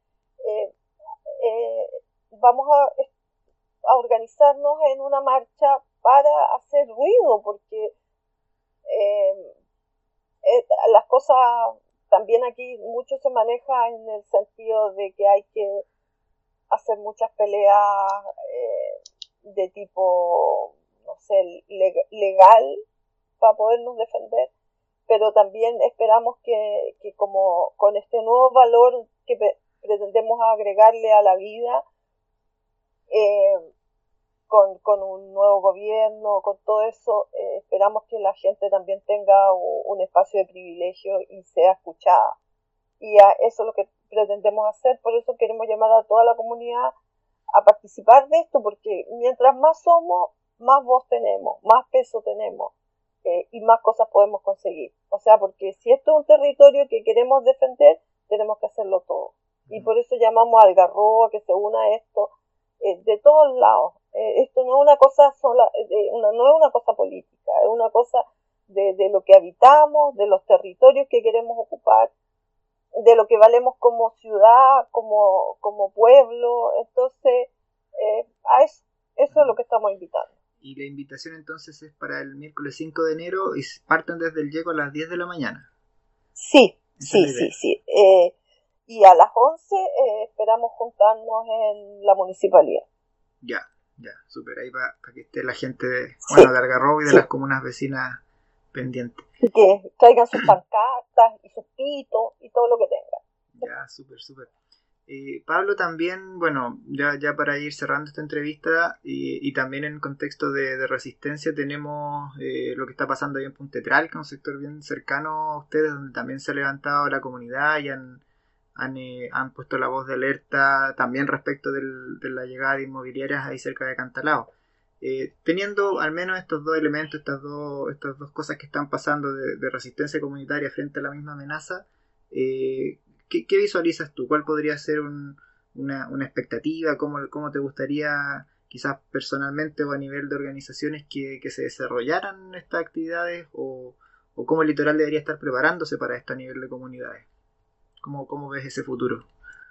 vamos a organizarnos en una marcha para hacer ruido, porque las cosas también aquí mucho se maneja en el sentido de que hay que hacer muchas peleas de tipo, no sé, legal para podernos defender, pero también esperamos que como con este nuevo valor que pretendemos agregarle a la vida, con un nuevo gobierno, con todo eso, esperamos que la gente también tenga un espacio de privilegio y sea escuchada. Y eso es lo que pretendemos hacer, por eso queremos llamar a toda la comunidad a participar de esto, porque mientras más somos, más voz tenemos, más peso tenemos, y más cosas podemos conseguir. O sea, porque si esto es un territorio que queremos defender, tenemos que hacerlo todo. Y por eso llamamos a Algarrobo a que se una a esto, de todos lados. Esto no es una cosa sola, no es una cosa política, es una cosa de lo que habitamos, de los territorios que queremos ocupar, de lo que valemos como ciudad, como pueblo. Entonces, eso es lo que estamos invitando. Y la invitación entonces es para el miércoles 5 de enero y parten desde el Yeco a las 10 de la mañana. Sí. Y a las 11 esperamos juntarnos en la municipalidad. Ya, súper. Ahí para que esté la gente de Algarrobo y de las comunas vecinas pendientes. Y que traigan sus pancartas y sus pitos y todo lo que tengan. Ya, súper. Pablo, también, bueno, ya para ir cerrando esta entrevista y también en contexto de resistencia, tenemos lo que está pasando ahí en Puntetral, que es un sector bien cercano a ustedes, donde también se ha levantado la comunidad y han puesto la voz de alerta también respecto de la llegada de inmobiliarias ahí cerca de Cantalao. Teniendo al menos estos dos elementos, estas dos cosas que están pasando de resistencia comunitaria frente a la misma amenaza, ¿qué visualizas tú? ¿Cuál podría ser una expectativa? ¿Cómo te gustaría, quizás personalmente o a nivel de organizaciones, que se desarrollaran estas actividades? ¿O cómo el litoral debería estar preparándose para esto a nivel de comunidades? ¿Cómo ves ese futuro?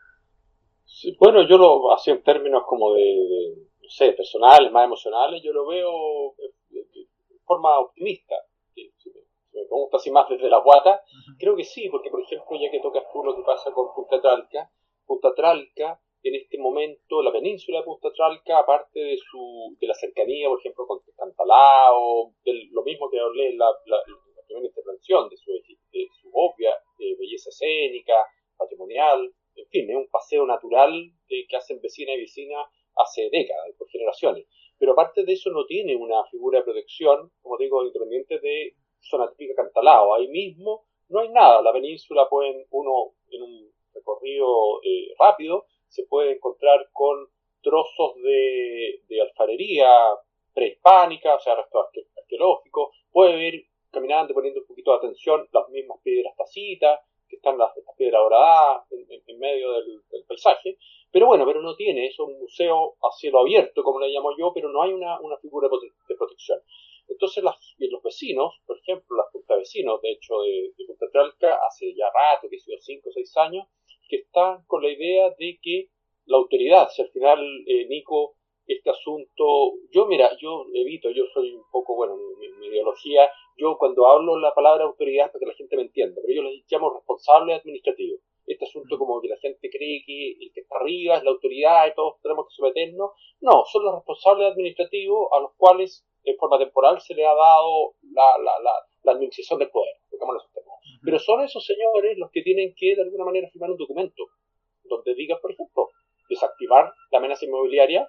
Sí, bueno, yo lo hacía en términos como de no sé, personales, más emocionales. Yo lo veo de forma optimista. Si me preguntas así más desde la guata, creo que sí, porque por ejemplo, ya que tocas tú lo que pasa con Punta Tralca, en este momento, la península de Punta Tralca, aparte de la cercanía, por ejemplo, con Cantalao, lo mismo que hablé en la primera intervención, de su obvia belleza escénica, patrimonial, en fin, es un paseo natural que hacen vecina y vecina hace décadas, por generaciones. Pero aparte de eso no tiene una figura de protección, como digo, independiente de zona típica Cantalao. Ahí mismo no hay nada. La península uno en un recorrido rápido se puede encontrar con trozos de alfarería prehispánica, o sea, restos arqueológicos. Puede ver, caminando, poniendo un poquito de atención, las mismas piedras tacitas, que están las piedras doradas en medio del paisaje. Pero no tiene, es un museo a cielo abierto, como le llamo yo, pero no hay una figura de protección. Entonces los vecinos, por ejemplo, las juntas de vecinos, de hecho, de Punta Tralca, hace ya rato, que ha sido 5 o 6 años, que están con la idea de que la autoridad, si al final, Nico, este asunto, yo evito, yo soy un poco, mi ideología, yo cuando hablo la palabra autoridad para que la gente me entienda, pero yo les llamo responsable administrativo. Este asunto como que la gente cree que el que está arriba es la autoridad y todos tenemos que someternos. No, son los responsables administrativos a los cuales en forma temporal se le ha dado la administración del poder, digámoslo así. Pero son esos señores los que tienen que de alguna manera firmar un documento donde diga, por ejemplo, desactivar la amenaza inmobiliaria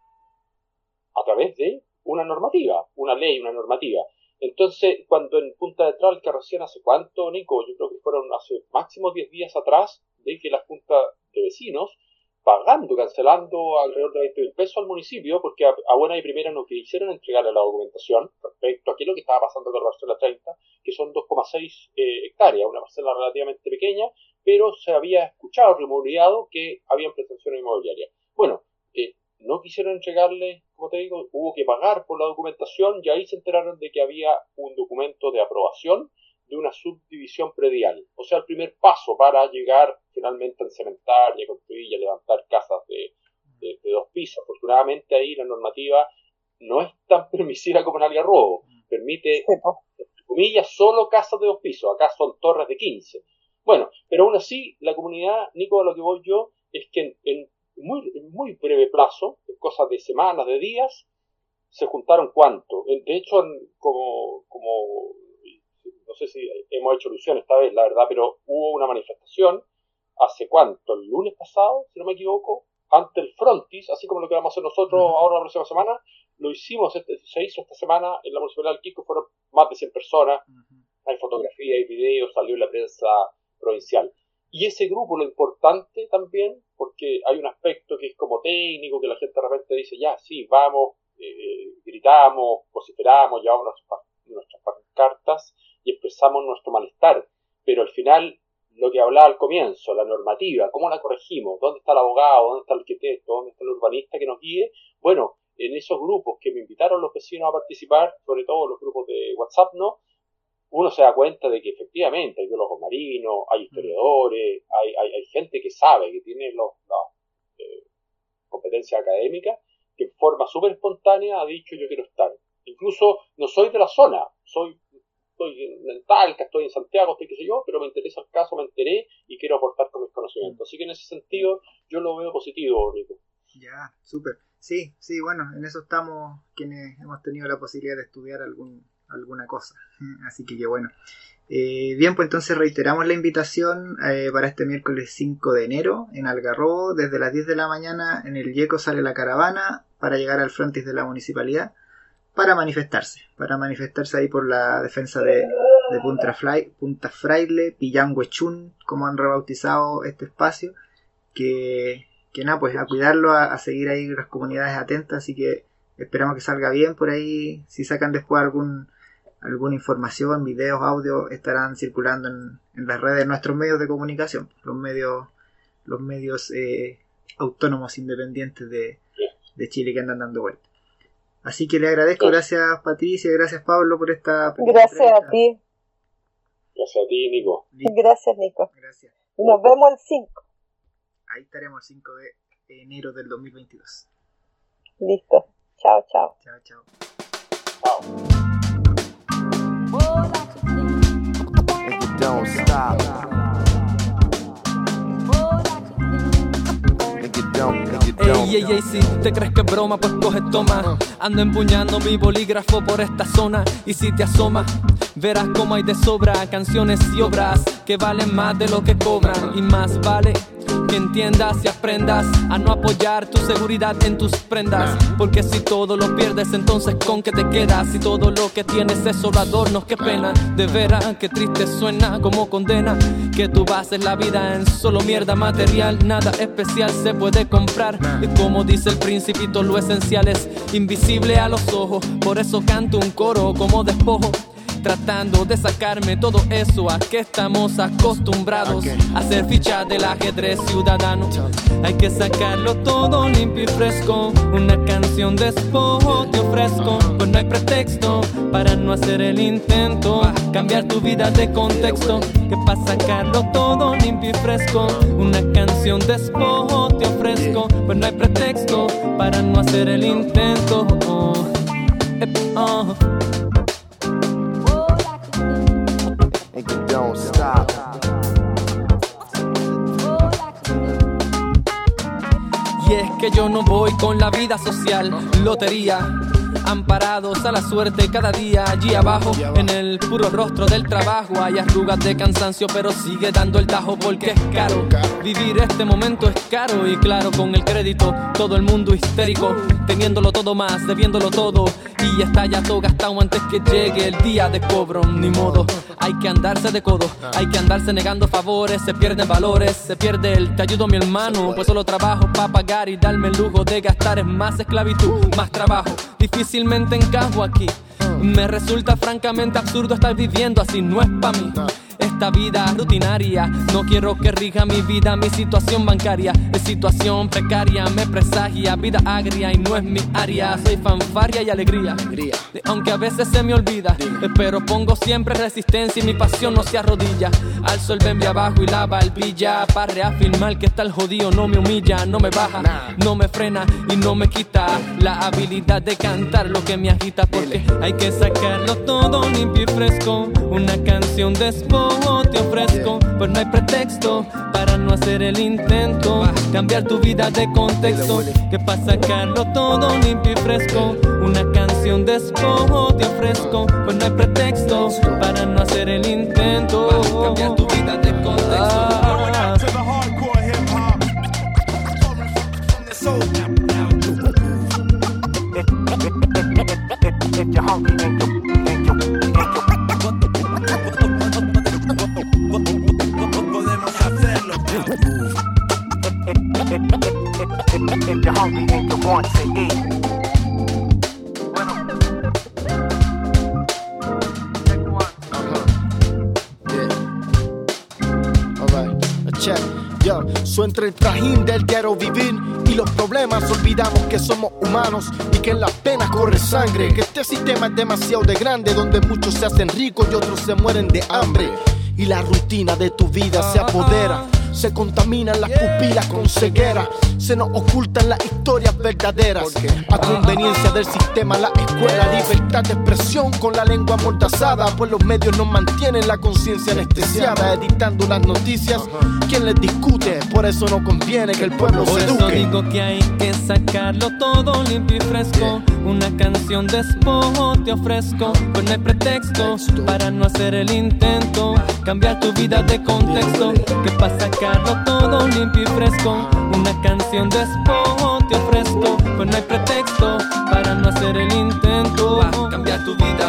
a través de una normativa, una ley, una normativa. Entonces, cuando en Punta de Tralca recién hace cuánto, Nico, yo creo que fueron hace máximo 10 días atrás, de que la Junta de Vecinos, cancelando alrededor de 20.000 pesos al municipio, porque a buena y primera no quisieron entregarle la documentación respecto a qué es lo que estaba pasando con la parcela 30, que son 2,6 hectáreas, una parcela relativamente pequeña, pero se había escuchado, rumoreado, que habían pretensiones inmobiliarias. Bueno, no quisieron entregarle, como te digo, hubo que pagar por la documentación y ahí se enteraron de que había un documento de aprobación de una subdivisión predial. O sea, el primer paso para llegar finalmente a cementar y a construir y a levantar casas de 2 pisos. Afortunadamente ahí la normativa no es tan permisiva como en Algarrobo. Permite, entre comillas, solo casas de 2 pisos. Acá son torres de 15. Bueno, pero aún así, la comunidad, Nico, a lo que voy yo, es que en muy breve plazo, en cosas de semanas, de días, se juntaron ¿cuánto? De hecho, como no sé si hemos hecho alusión esta vez, la verdad, pero hubo una manifestación hace ¿cuánto? El lunes pasado, si no me equivoco, ante el Frontis, así como lo que vamos a hacer nosotros ahora la próxima semana, lo hicimos, se hizo esta semana en la Municipalidad del Quisco, fueron más de 100 personas, hay fotografía, hay videos, salió en la prensa provincial. Y ese grupo, lo importante también, porque hay un aspecto que es como técnico, que la gente de repente dice, ya, sí, vamos, gritamos, vociferamos, llevamos nuestras pancartas y expresamos nuestro malestar. Pero al final, lo que hablaba al comienzo, la normativa, ¿cómo la corregimos? ¿Dónde está el abogado? ¿Dónde está el arquitecto? ¿Dónde está el urbanista que nos guíe? Bueno, en esos grupos que me invitaron los vecinos a participar, sobre todo los grupos de WhatsApp, ¿no? Uno se da cuenta de que efectivamente hay biólogos marinos, hay historiadores, hay gente que sabe, que tiene las competencias académicas, que en forma súper espontánea ha dicho yo quiero estar. Incluso no soy de la zona, estoy en Talca, estoy en Santiago, estoy qué sé yo, pero me interesa el caso, me enteré y quiero aportar con mis conocimientos. Así que en ese sentido yo lo veo positivo, Nico. Ya, súper. Sí, bueno, en eso estamos quienes hemos tenido la posibilidad de estudiar alguna cosa. Así que qué bueno. Bien, pues entonces reiteramos la invitación para este miércoles 5 de enero en Algarrobo, desde las 10 de la mañana en el Yeco sale la caravana para llegar al frontis de la municipalidad para manifestarse ahí por la defensa de Punta Fraile, Pillanhuechún, como han rebautizado este espacio, que nada, pues a cuidarlo, a seguir ahí las comunidades atentas, así que esperamos que salga bien por ahí. Si sacan después alguna información, videos, audio, estarán circulando en las redes de nuestros medios de comunicación, los medios autónomos independientes de Chile que andan dando vueltas. Así que le agradezco, gracias Patricia, gracias Pablo por esta Gracias entrevista. A ti. Gracias a ti, Nico. Listo. Gracias, Nico. Gracias. Nos vemos el 5. Ahí estaremos el 5 de enero del 2022. Listo. Chao. Chao. Don't stop. Ey, si te crees que es broma, pues coge, toma. Ando empuñando mi bolígrafo por esta zona. Y si te asomas, verás cómo hay de sobra canciones y obras que valen más de lo que cobran. Y más vale que entiendas y aprendas a no apoyar tu seguridad en tus prendas. Porque si todo lo pierdes, entonces ¿con qué te quedas? Si todo lo que tienes es solo adornos, qué pena. De veras, qué triste suena como condena que tú bases la vida en solo mierda material. Nada especial se puede comprar. Y como dice el Principito, lo esencial es invisible a los ojos. Por eso canto un coro como despojo, tratando de sacarme todo eso a que estamos acostumbrados a hacer ficha del ajedrez ciudadano. Hay que sacarlo todo limpio y fresco. Una canción de despojo te ofrezco, pues no hay pretexto para no hacer el intento, cambiar tu vida de contexto. Que para sacarlo todo limpio y fresco, una canción de despojo te ofrezco, pues no hay pretexto para no hacer el intento. Don't stop. Y es que yo no voy con la vida social, lotería, amparados a la suerte cada día. Allí abajo, en el puro rostro del trabajo, hay arrugas de cansancio, pero sigue dando el tajo porque es caro. Vivir este momento es caro y claro, con el crédito, todo el mundo histérico, teniéndolo todo más, debiéndolo todo. Y está ya todo gastado antes que llegue el día de cobro. Ni modo, hay que andarse de codo, hay que andarse negando favores. Se pierden valores, se pierde el te ayudo mi hermano, pues solo trabajo para pagar y darme el lujo de gastar. Es más esclavitud, más trabajo, difícilmente encajo aquí. Me resulta francamente absurdo estar viviendo así, no es pa' mí. Esta esta vida rutinaria. No quiero que rija mi vida, mi situación bancaria es situación precaria, me presagia vida agria y no es mi área. Soy fanfarria y alegría, aunque a veces se me olvida, pero pongo siempre resistencia y mi pasión no se arrodilla. Alzo el bembe abajo y la barbilla para reafirmar que tal jodido no me humilla, no me baja, no me frena y no me quita la habilidad de cantar lo que me agita, porque hay que sacarlo todo limpio y fresco. Una canción de despojo te ofrezco, pues no hay pretexto para no hacer el intento. Cambiar tu vida de contexto, que para sacarlo todo limpio y fresco. Una canción de despojo te ofrezco, pues no hay pretexto para no hacer el intento. Cambiar tu vida de contexto. If you're hungry podemos hacerlo. If you're hungry and you want to eat. Check. Yo, soy entre el trajín del quiero vivir y los problemas, olvidamos que somos humanos y que en las penas corre sangre, que este sistema es demasiado de grande, donde muchos se hacen ricos y otros se mueren de hambre, y la rutina de tu vida se apodera. Se contaminan las pupilas con ceguera, se nos ocultan las historias verdaderas. A conveniencia del sistema, la escuela, libertad de expresión con la lengua amordazada, pues los medios nos mantienen la conciencia anestesiada, editando las noticias. ¿Quién les discute? Por eso no conviene que el pueblo se eduque. Por eso digo que hay que sacarlo todo limpio y fresco. Una canción de despojo te ofrezco, pues no hay pretexto para no hacer el intento. Cambiar tu vida de contexto, que para sacarlo todo limpio y fresco. Una canción de despojo te ofrezco, pues no hay pretexto para no hacer el intento. Cambiar tu vida,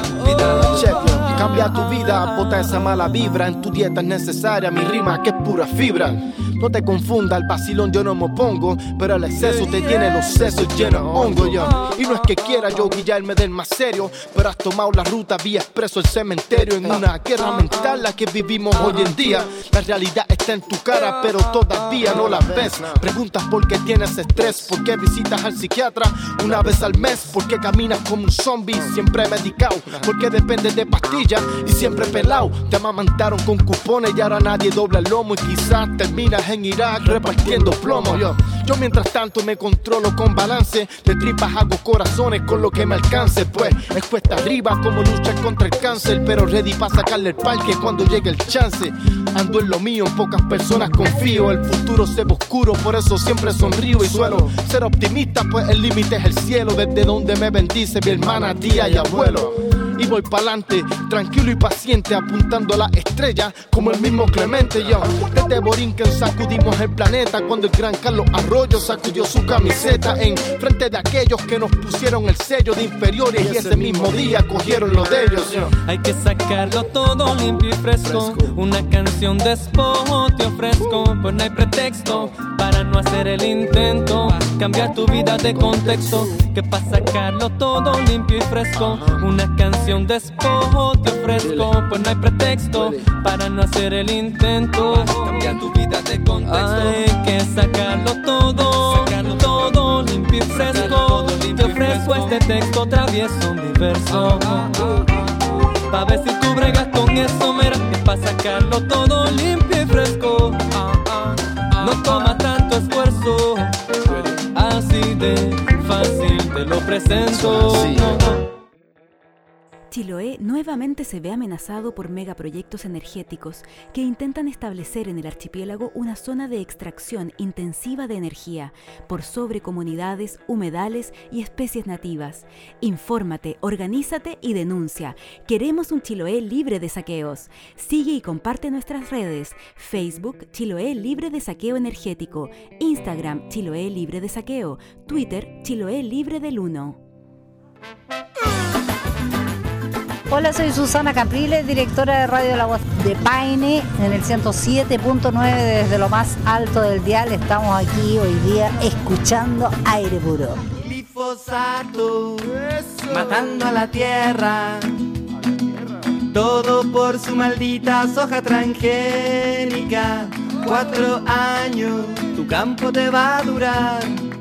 cambia tu vida, bota esa mala vibra. En tu dieta es necesaria mi rima que es pura fibra. No te confunda, el vacilón yo no me opongo, pero el exceso te tiene los sesos llenos de hongo yo. Y no es que quiera yo guiarme del más serio, pero has tomado la ruta vía expreso el cementerio. En una guerra mental la que vivimos hoy en día. La realidad está en tu cara, pero todavía no la ves. Preguntas por qué tienes estrés, por qué visitas al psiquiatra una vez al mes, por qué caminas como un zombie siempre medicado, por qué dependes de pastillas y siempre pelado. Te amamantaron con cupones y ahora nadie dobla el lomo, y quizás terminas en Irak repartiendo plomo. Yo mientras tanto me controlo con balance, de tripas hago corazones con lo que me alcance, pues es cuesta arriba como luchar contra el cáncer, pero ready para sacarle el parque cuando llegue el chance. Ando en lo mío, en pocas personas confío, el futuro se ve oscuro, por eso siempre sonrío y suelo ser optimista, pues el límite es el cielo, desde donde me bendice mi hermana, tía y abuelo. Y voy pa'lante, tranquilo y paciente, apuntando a la estrella como el mismo Clemente. Yo, desde Borinquen sacudimos el planeta cuando el gran Carlos Arroyo sacudió su camiseta en frente de aquellos que nos pusieron el sello de inferiores y ese mismo día cogieron lo de ellos. Yo. Hay que sacarlo todo limpio y fresco. Una canción de despojo te ofrezco, pues no hay pretexto para no hacer el intento. Cambiar tu vida de contexto, que para sacarlo todo limpio y fresco. Una canción de despojo te ofrezco, pues no hay pretexto para no hacer el intento. Cambiar tu vida de contexto. Hay que sacarlo todo limpio y fresco. Te ofrezco este texto travieso, mi verso, pa' ver si tú bregas con eso. Mira, que pa' sacarlo todo limpio y fresco no toma tanto esfuerzo, así de fácil te lo presento. Chiloé nuevamente se ve amenazado por megaproyectos energéticos que intentan establecer en el archipiélago una zona de extracción intensiva de energía por sobre comunidades, humedales y especies nativas. Infórmate, organízate y denuncia. Queremos un Chiloé libre de saqueos. Sigue y comparte nuestras redes: Facebook Chiloé Libre de Saqueo Energético, Instagram Chiloé Libre de Saqueo, Twitter Chiloé Libre del Uno. Hola, soy Susana Capriles, directora de Radio La Voz de Paine, en el 107.9 desde lo más alto del dial. Estamos aquí hoy día escuchando Aire Puro. Glifosato, matando a la tierra. todo por su maldita soja transgénica. 4 años, tu campo te va a durar.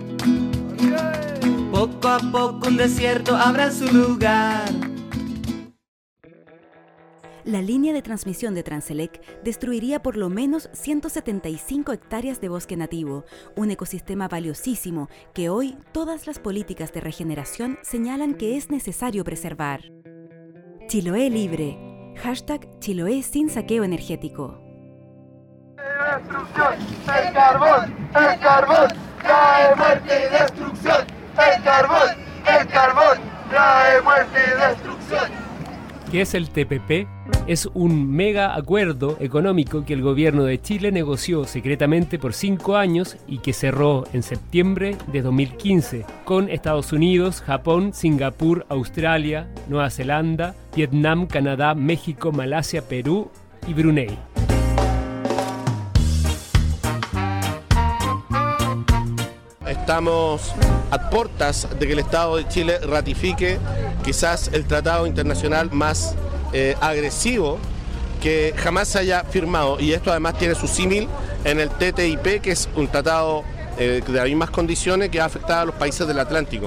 Poco a poco un desierto habrá en su lugar. La línea de transmisión de Transelec destruiría por lo menos 175 hectáreas de bosque nativo, un ecosistema valiosísimo que hoy todas las políticas de regeneración señalan que es necesario preservar. Chiloé libre. #Chiloé sin saqueo energético. Destrucción, el carbón, trae muerte y destrucción. El carbón, trae muerte y destrucción. ¿Qué es el TPP? Es un mega acuerdo económico que el gobierno de Chile negoció secretamente por 5 años y que cerró en septiembre de 2015 con Estados Unidos, Japón, Singapur, Australia, Nueva Zelanda, Vietnam, Canadá, México, Malasia, Perú y Brunei. Estamos a puertas de que el Estado de Chile ratifique quizás el tratado internacional más agresivo que jamás se haya firmado, y esto además tiene su símil en el TTIP, que es un tratado de las mismas condiciones que ha afectado a los países del Atlántico.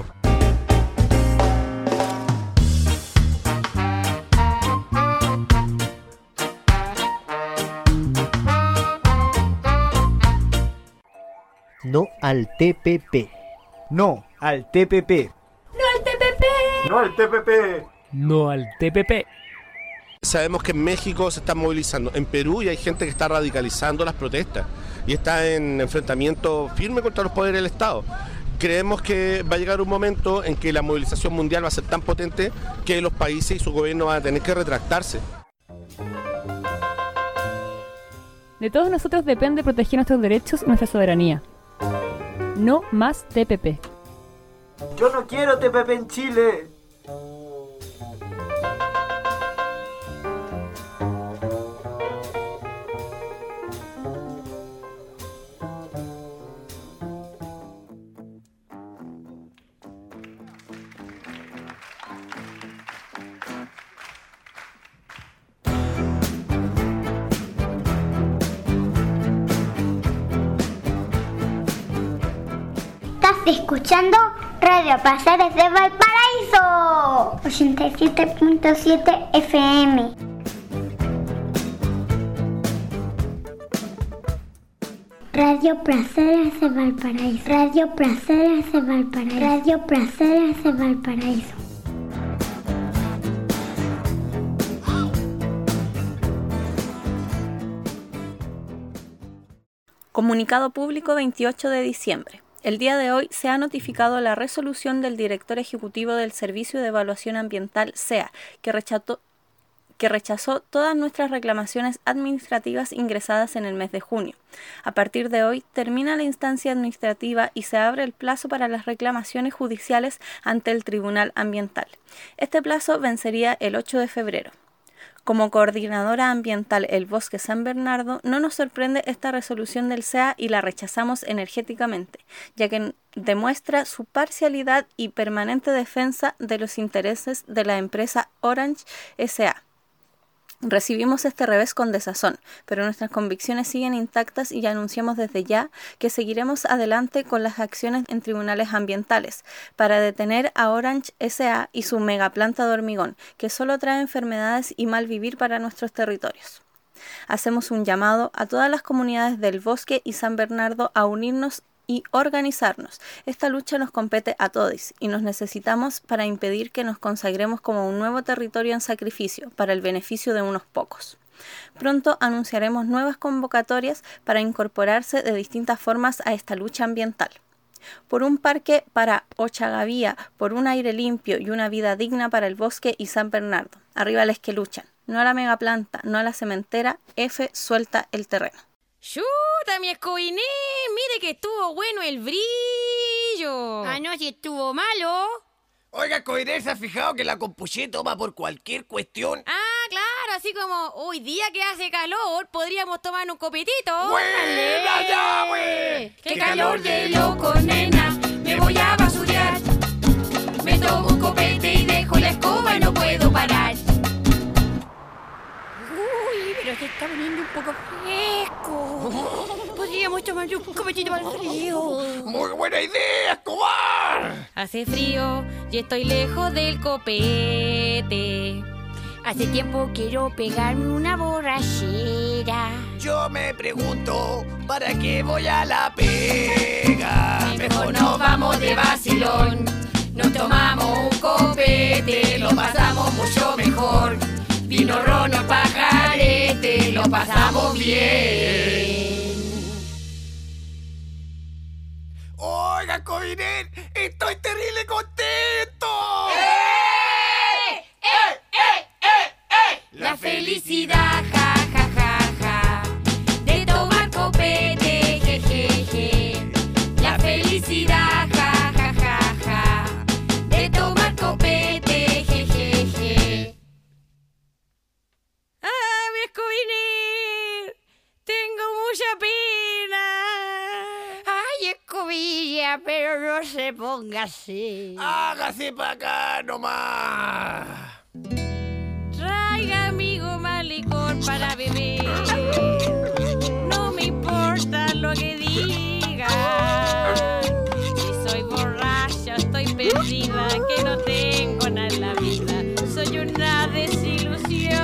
No al TPP. No al TPP. No al TPP. No al TPP. No al TPP. Sabemos que en México se están movilizando, en Perú y hay gente que está radicalizando las protestas y está en enfrentamiento firme contra los poderes del Estado. Creemos que va a llegar un momento en que la movilización mundial va a ser tan potente que los países y su gobierno van a tener que retractarse. De todos nosotros depende proteger nuestros derechos y nuestra soberanía. No más TPP. Yo no quiero TPP en Chile. Escuchando Radio Placeres de Valparaíso 87.7 FM. Radio Placeres de Valparaíso. Radio Placeres de Valparaíso. Radio Placeres de Valparaíso. Comunicado público 28 de diciembre. El día de hoy se ha notificado la resolución del director ejecutivo del Servicio de Evaluación Ambiental, SEA, que rechazó todas nuestras reclamaciones administrativas ingresadas en el mes de junio. A partir de hoy termina la instancia administrativa y se abre el plazo para las reclamaciones judiciales ante el Tribunal Ambiental. Este plazo vencería el 8 de febrero. Como coordinadora ambiental El Bosque San Bernardo, no nos sorprende esta resolución del SEA y la rechazamos energéticamente, ya que demuestra su parcialidad y permanente defensa de los intereses de la empresa Orange S.A. Recibimos este revés con desazón, pero nuestras convicciones siguen intactas y anunciamos desde ya que seguiremos adelante con las acciones en tribunales ambientales para detener a Orange S.A. y su megaplanta de hormigón, que solo trae enfermedades y mal vivir para nuestros territorios. Hacemos un llamado a todas las comunidades del Bosque y San Bernardo a unirnos y organizarnos. Esta lucha nos compete a todos y nos necesitamos para impedir que nos consagremos como un nuevo territorio en sacrificio para el beneficio de unos pocos. Pronto anunciaremos nuevas convocatorias para incorporarse de distintas formas a esta lucha ambiental. Por un parque para Ochagavía, por un aire limpio y una vida digna para el Bosque y San Bernardo. Arriba les que luchan. No a la megaplanta, no a la cementera. F suelta el terreno. ¡Chuta, mi escobiné! ¡Mire que estuvo bueno el brillo! Anoche estuvo malo. Oiga, escobiné, ¿se ha fijado que la Compuché toma por cualquier cuestión? Ah, claro, así como hoy día que hace calor, podríamos tomar un copetito. ¡Buena ya, güey! ¡Qué calor de loco, nena! Me voy a basurear. Me tomo un copete y dejo la escoba y no puedo parar. pero se está poniendo un poco fresco. Podríamos tomar un copetito para el frío. ¡Muy buena idea, Escobar! Hace frío y estoy lejos del copete. Hace tiempo quiero pegarme una borrachera. Yo me pregunto, ¿para qué voy a la pega? Mejor nos vamos de vacilón. Nos tomamos un copete, lo pasamos mucho mejor. Vino, ron o pajarete, lo pasamos bien. Oiga, Covinet, estoy terrible contento. La felicidad, ja, ja, ja, ja, de tomar copete, je, je, je. La felicidad, ja, ja, ja, ja, de tomar copete, je, je, je. ¡Ah, mi Escobiner! ¡Tengo mucha pena! ¡Ay, Escobilla, pero no se ponga así! ¡Hágase para acá nomás! Traiga, amigo, más licor para beber. No me importa lo que diga. Si soy borracha, estoy perdida, que no tengo nada en la vida. Soy una desilusión.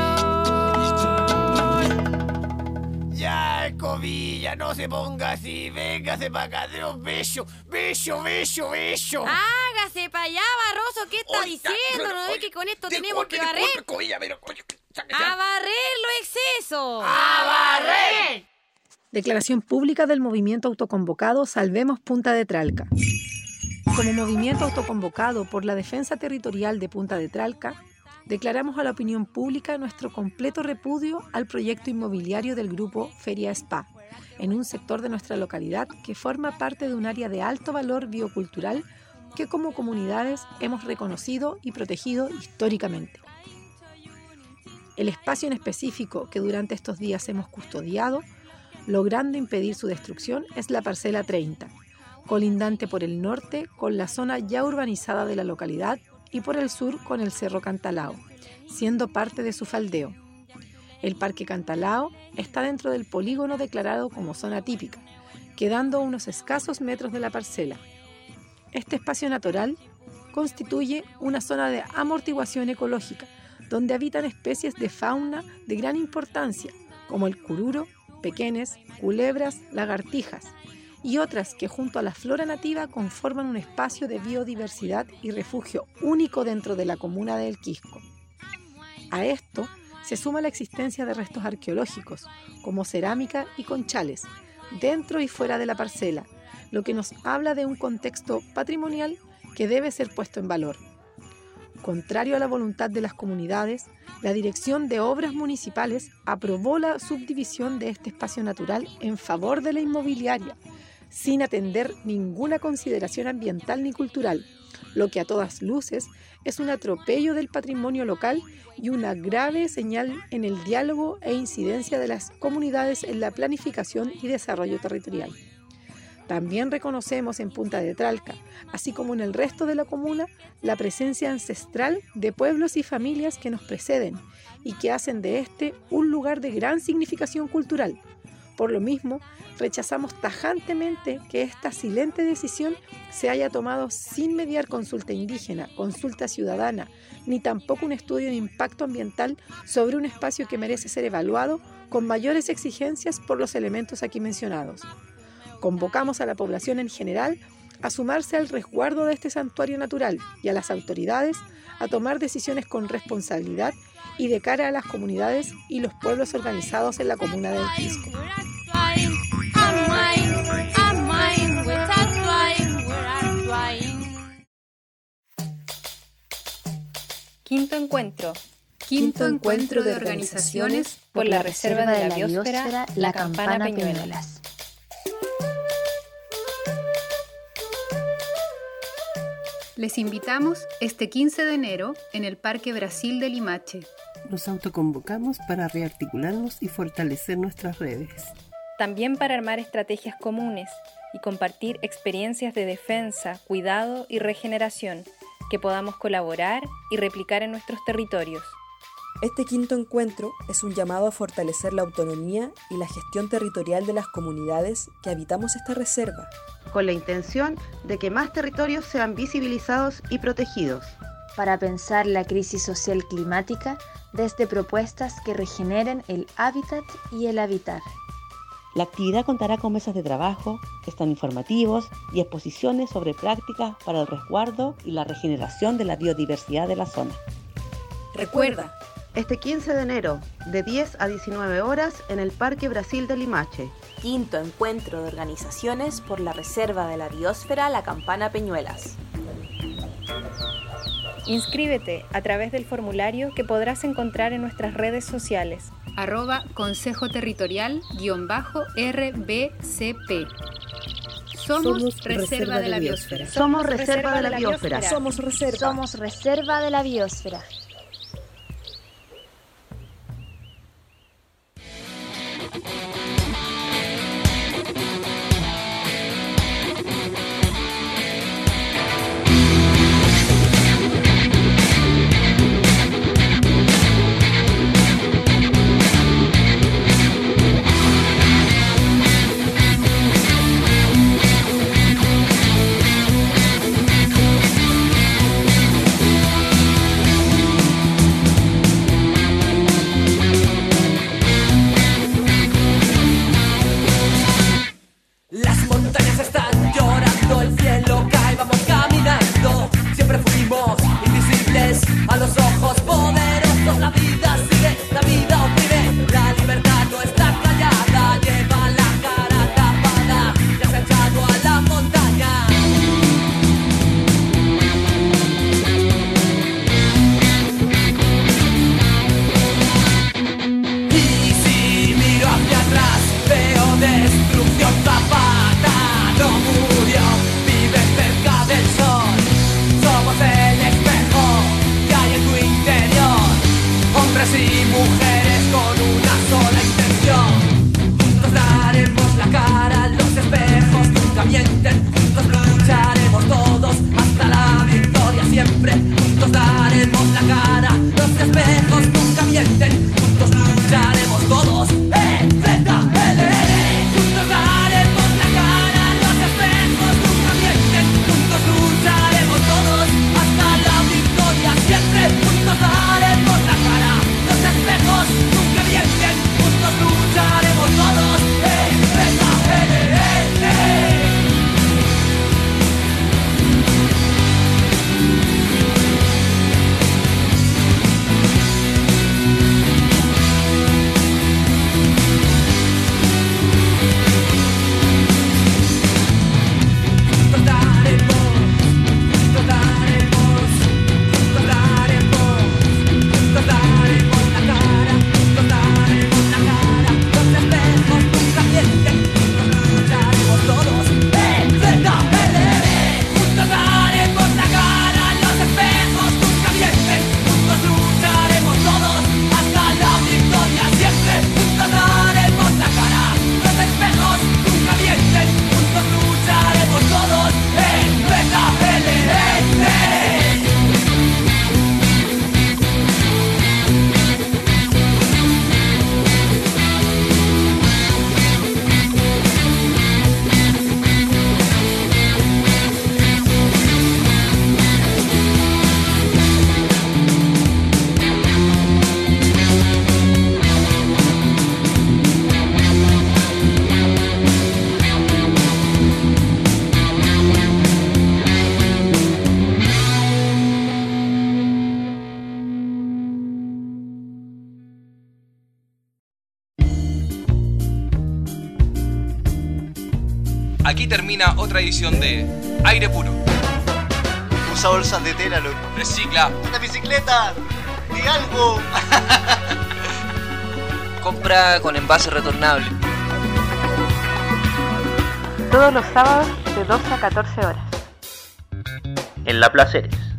Ya, Escobilla, no se ponga así. Véngase para acá, de un beso. Beso, beso, beso. Hágase para allá, Barroso. ¿Qué está diciendo? ¿No ve que con esto tenemos que barrer? Escobilla, pero... ¡A barrer los excesos! ¡A barrer! Declaración pública del movimiento autoconvocado Salvemos Punta de Tralca. Como movimiento autoconvocado por la defensa territorial de Punta de Tralca, declaramos a la opinión pública nuestro completo repudio al proyecto inmobiliario del grupo Feria Spa, en un sector de nuestra localidad que forma parte de un área de alto valor biocultural que como comunidades hemos reconocido y protegido históricamente. El espacio en específico que durante estos días hemos custodiado, logrando impedir su destrucción, es la parcela 30, colindante por el norte con la zona ya urbanizada de la localidad y por el sur con el Cerro Cantalao, siendo parte de su faldeo. El Parque Cantalao está dentro del polígono declarado como zona típica, quedando a unos escasos metros de la parcela. Este espacio natural constituye una zona de amortiguación ecológica, donde habitan especies de fauna de gran importancia, como el cururo, pequenes, culebras, lagartijas, y otras que junto a la flora nativa conforman un espacio de biodiversidad y refugio único dentro de la comuna de El Quisco. A esto se suma la existencia de restos arqueológicos, como cerámica y conchales, dentro y fuera de la parcela, lo que nos habla de un contexto patrimonial que debe ser puesto en valor. Contrario a la voluntad de las comunidades, la Dirección de Obras Municipales aprobó la subdivisión de este espacio natural en favor de la inmobiliaria, sin atender ninguna consideración ambiental ni cultural, lo que a todas luces es un atropello del patrimonio local y una grave señal en el diálogo e incidencia de las comunidades en la planificación y desarrollo territorial. También reconocemos en Punta de Tralca, así como en el resto de la comuna, la presencia ancestral de pueblos y familias que nos preceden y que hacen de este un lugar de gran significación cultural. Por lo mismo, rechazamos tajantemente que esta silente decisión se haya tomado sin mediar consulta indígena, consulta ciudadana, ni tampoco un estudio de impacto ambiental sobre un espacio que merece ser evaluado con mayores exigencias por los elementos aquí mencionados. Convocamos a la población en general a sumarse al resguardo de este santuario natural y a las autoridades a tomar decisiones con responsabilidad y de cara a las comunidades y los pueblos organizados en la comuna de El Quisco. Quinto encuentro de organizaciones por la Reserva de la Biosfera La Campana Peñuelas. Les invitamos este 15 de enero en el Parque Brasil de Limache. Nos autoconvocamos para rearticularnos y fortalecer nuestras redes. También para armar estrategias comunes y compartir experiencias de defensa, cuidado y regeneración que podamos colaborar y replicar en nuestros territorios. Este quinto encuentro es un llamado a fortalecer la autonomía y la gestión territorial de las comunidades que habitamos esta reserva, con la intención de que más territorios sean visibilizados y protegidos. Para pensar la crisis social climática desde propuestas que regeneren el hábitat y el habitar. La actividad contará con mesas de trabajo, stand informativos y exposiciones sobre prácticas para el resguardo y la regeneración de la biodiversidad de la zona. Recuerda, este 15 de enero, de 10 a 19 horas, en el Parque Brasil de Limache. Quinto encuentro de organizaciones por la Reserva de la Biosfera La Campana Peñuelas. Inscríbete a través del formulario que podrás encontrar en nuestras redes sociales. @Consejo Territorial_RBCP. Somos Reserva de la Biosfera. Somos Reserva de la Biosfera. Somos Reserva. Somos Reserva de la Biosfera. A los ojos poderosos la vida sigue, la vida oprime, la libertad no está callada, lleva la cara tapada, ya se ha echado a la montaña. Y si miro hacia atrás veo destrucción. Zapata no murió, vive cerca del sol, somos el espejo que hay en tu interior, hombres y mujeres con una sola intención. Juntos daremos la cara, los espejos nunca mienten, juntos lucharemos todos hasta la victoria siempre. Juntos daremos la cara, los espejos nunca mienten, juntos lucharemos todos. ZLN. Juntos daremos la cara, los espejos nunca mienten, juntos lucharemos todos hasta la victoria siempre. Juntos daremos la cara, los espejos nunca mienten, juntos lucharemos todos. Aquí termina otra edición de Aire Puro. Usa bolsas de tela, loco. Recicla. ¡Una bicicleta! ¡Di algo! Compra con envase retornable. Todos los sábados de 12 a 14 horas. En La Placeres.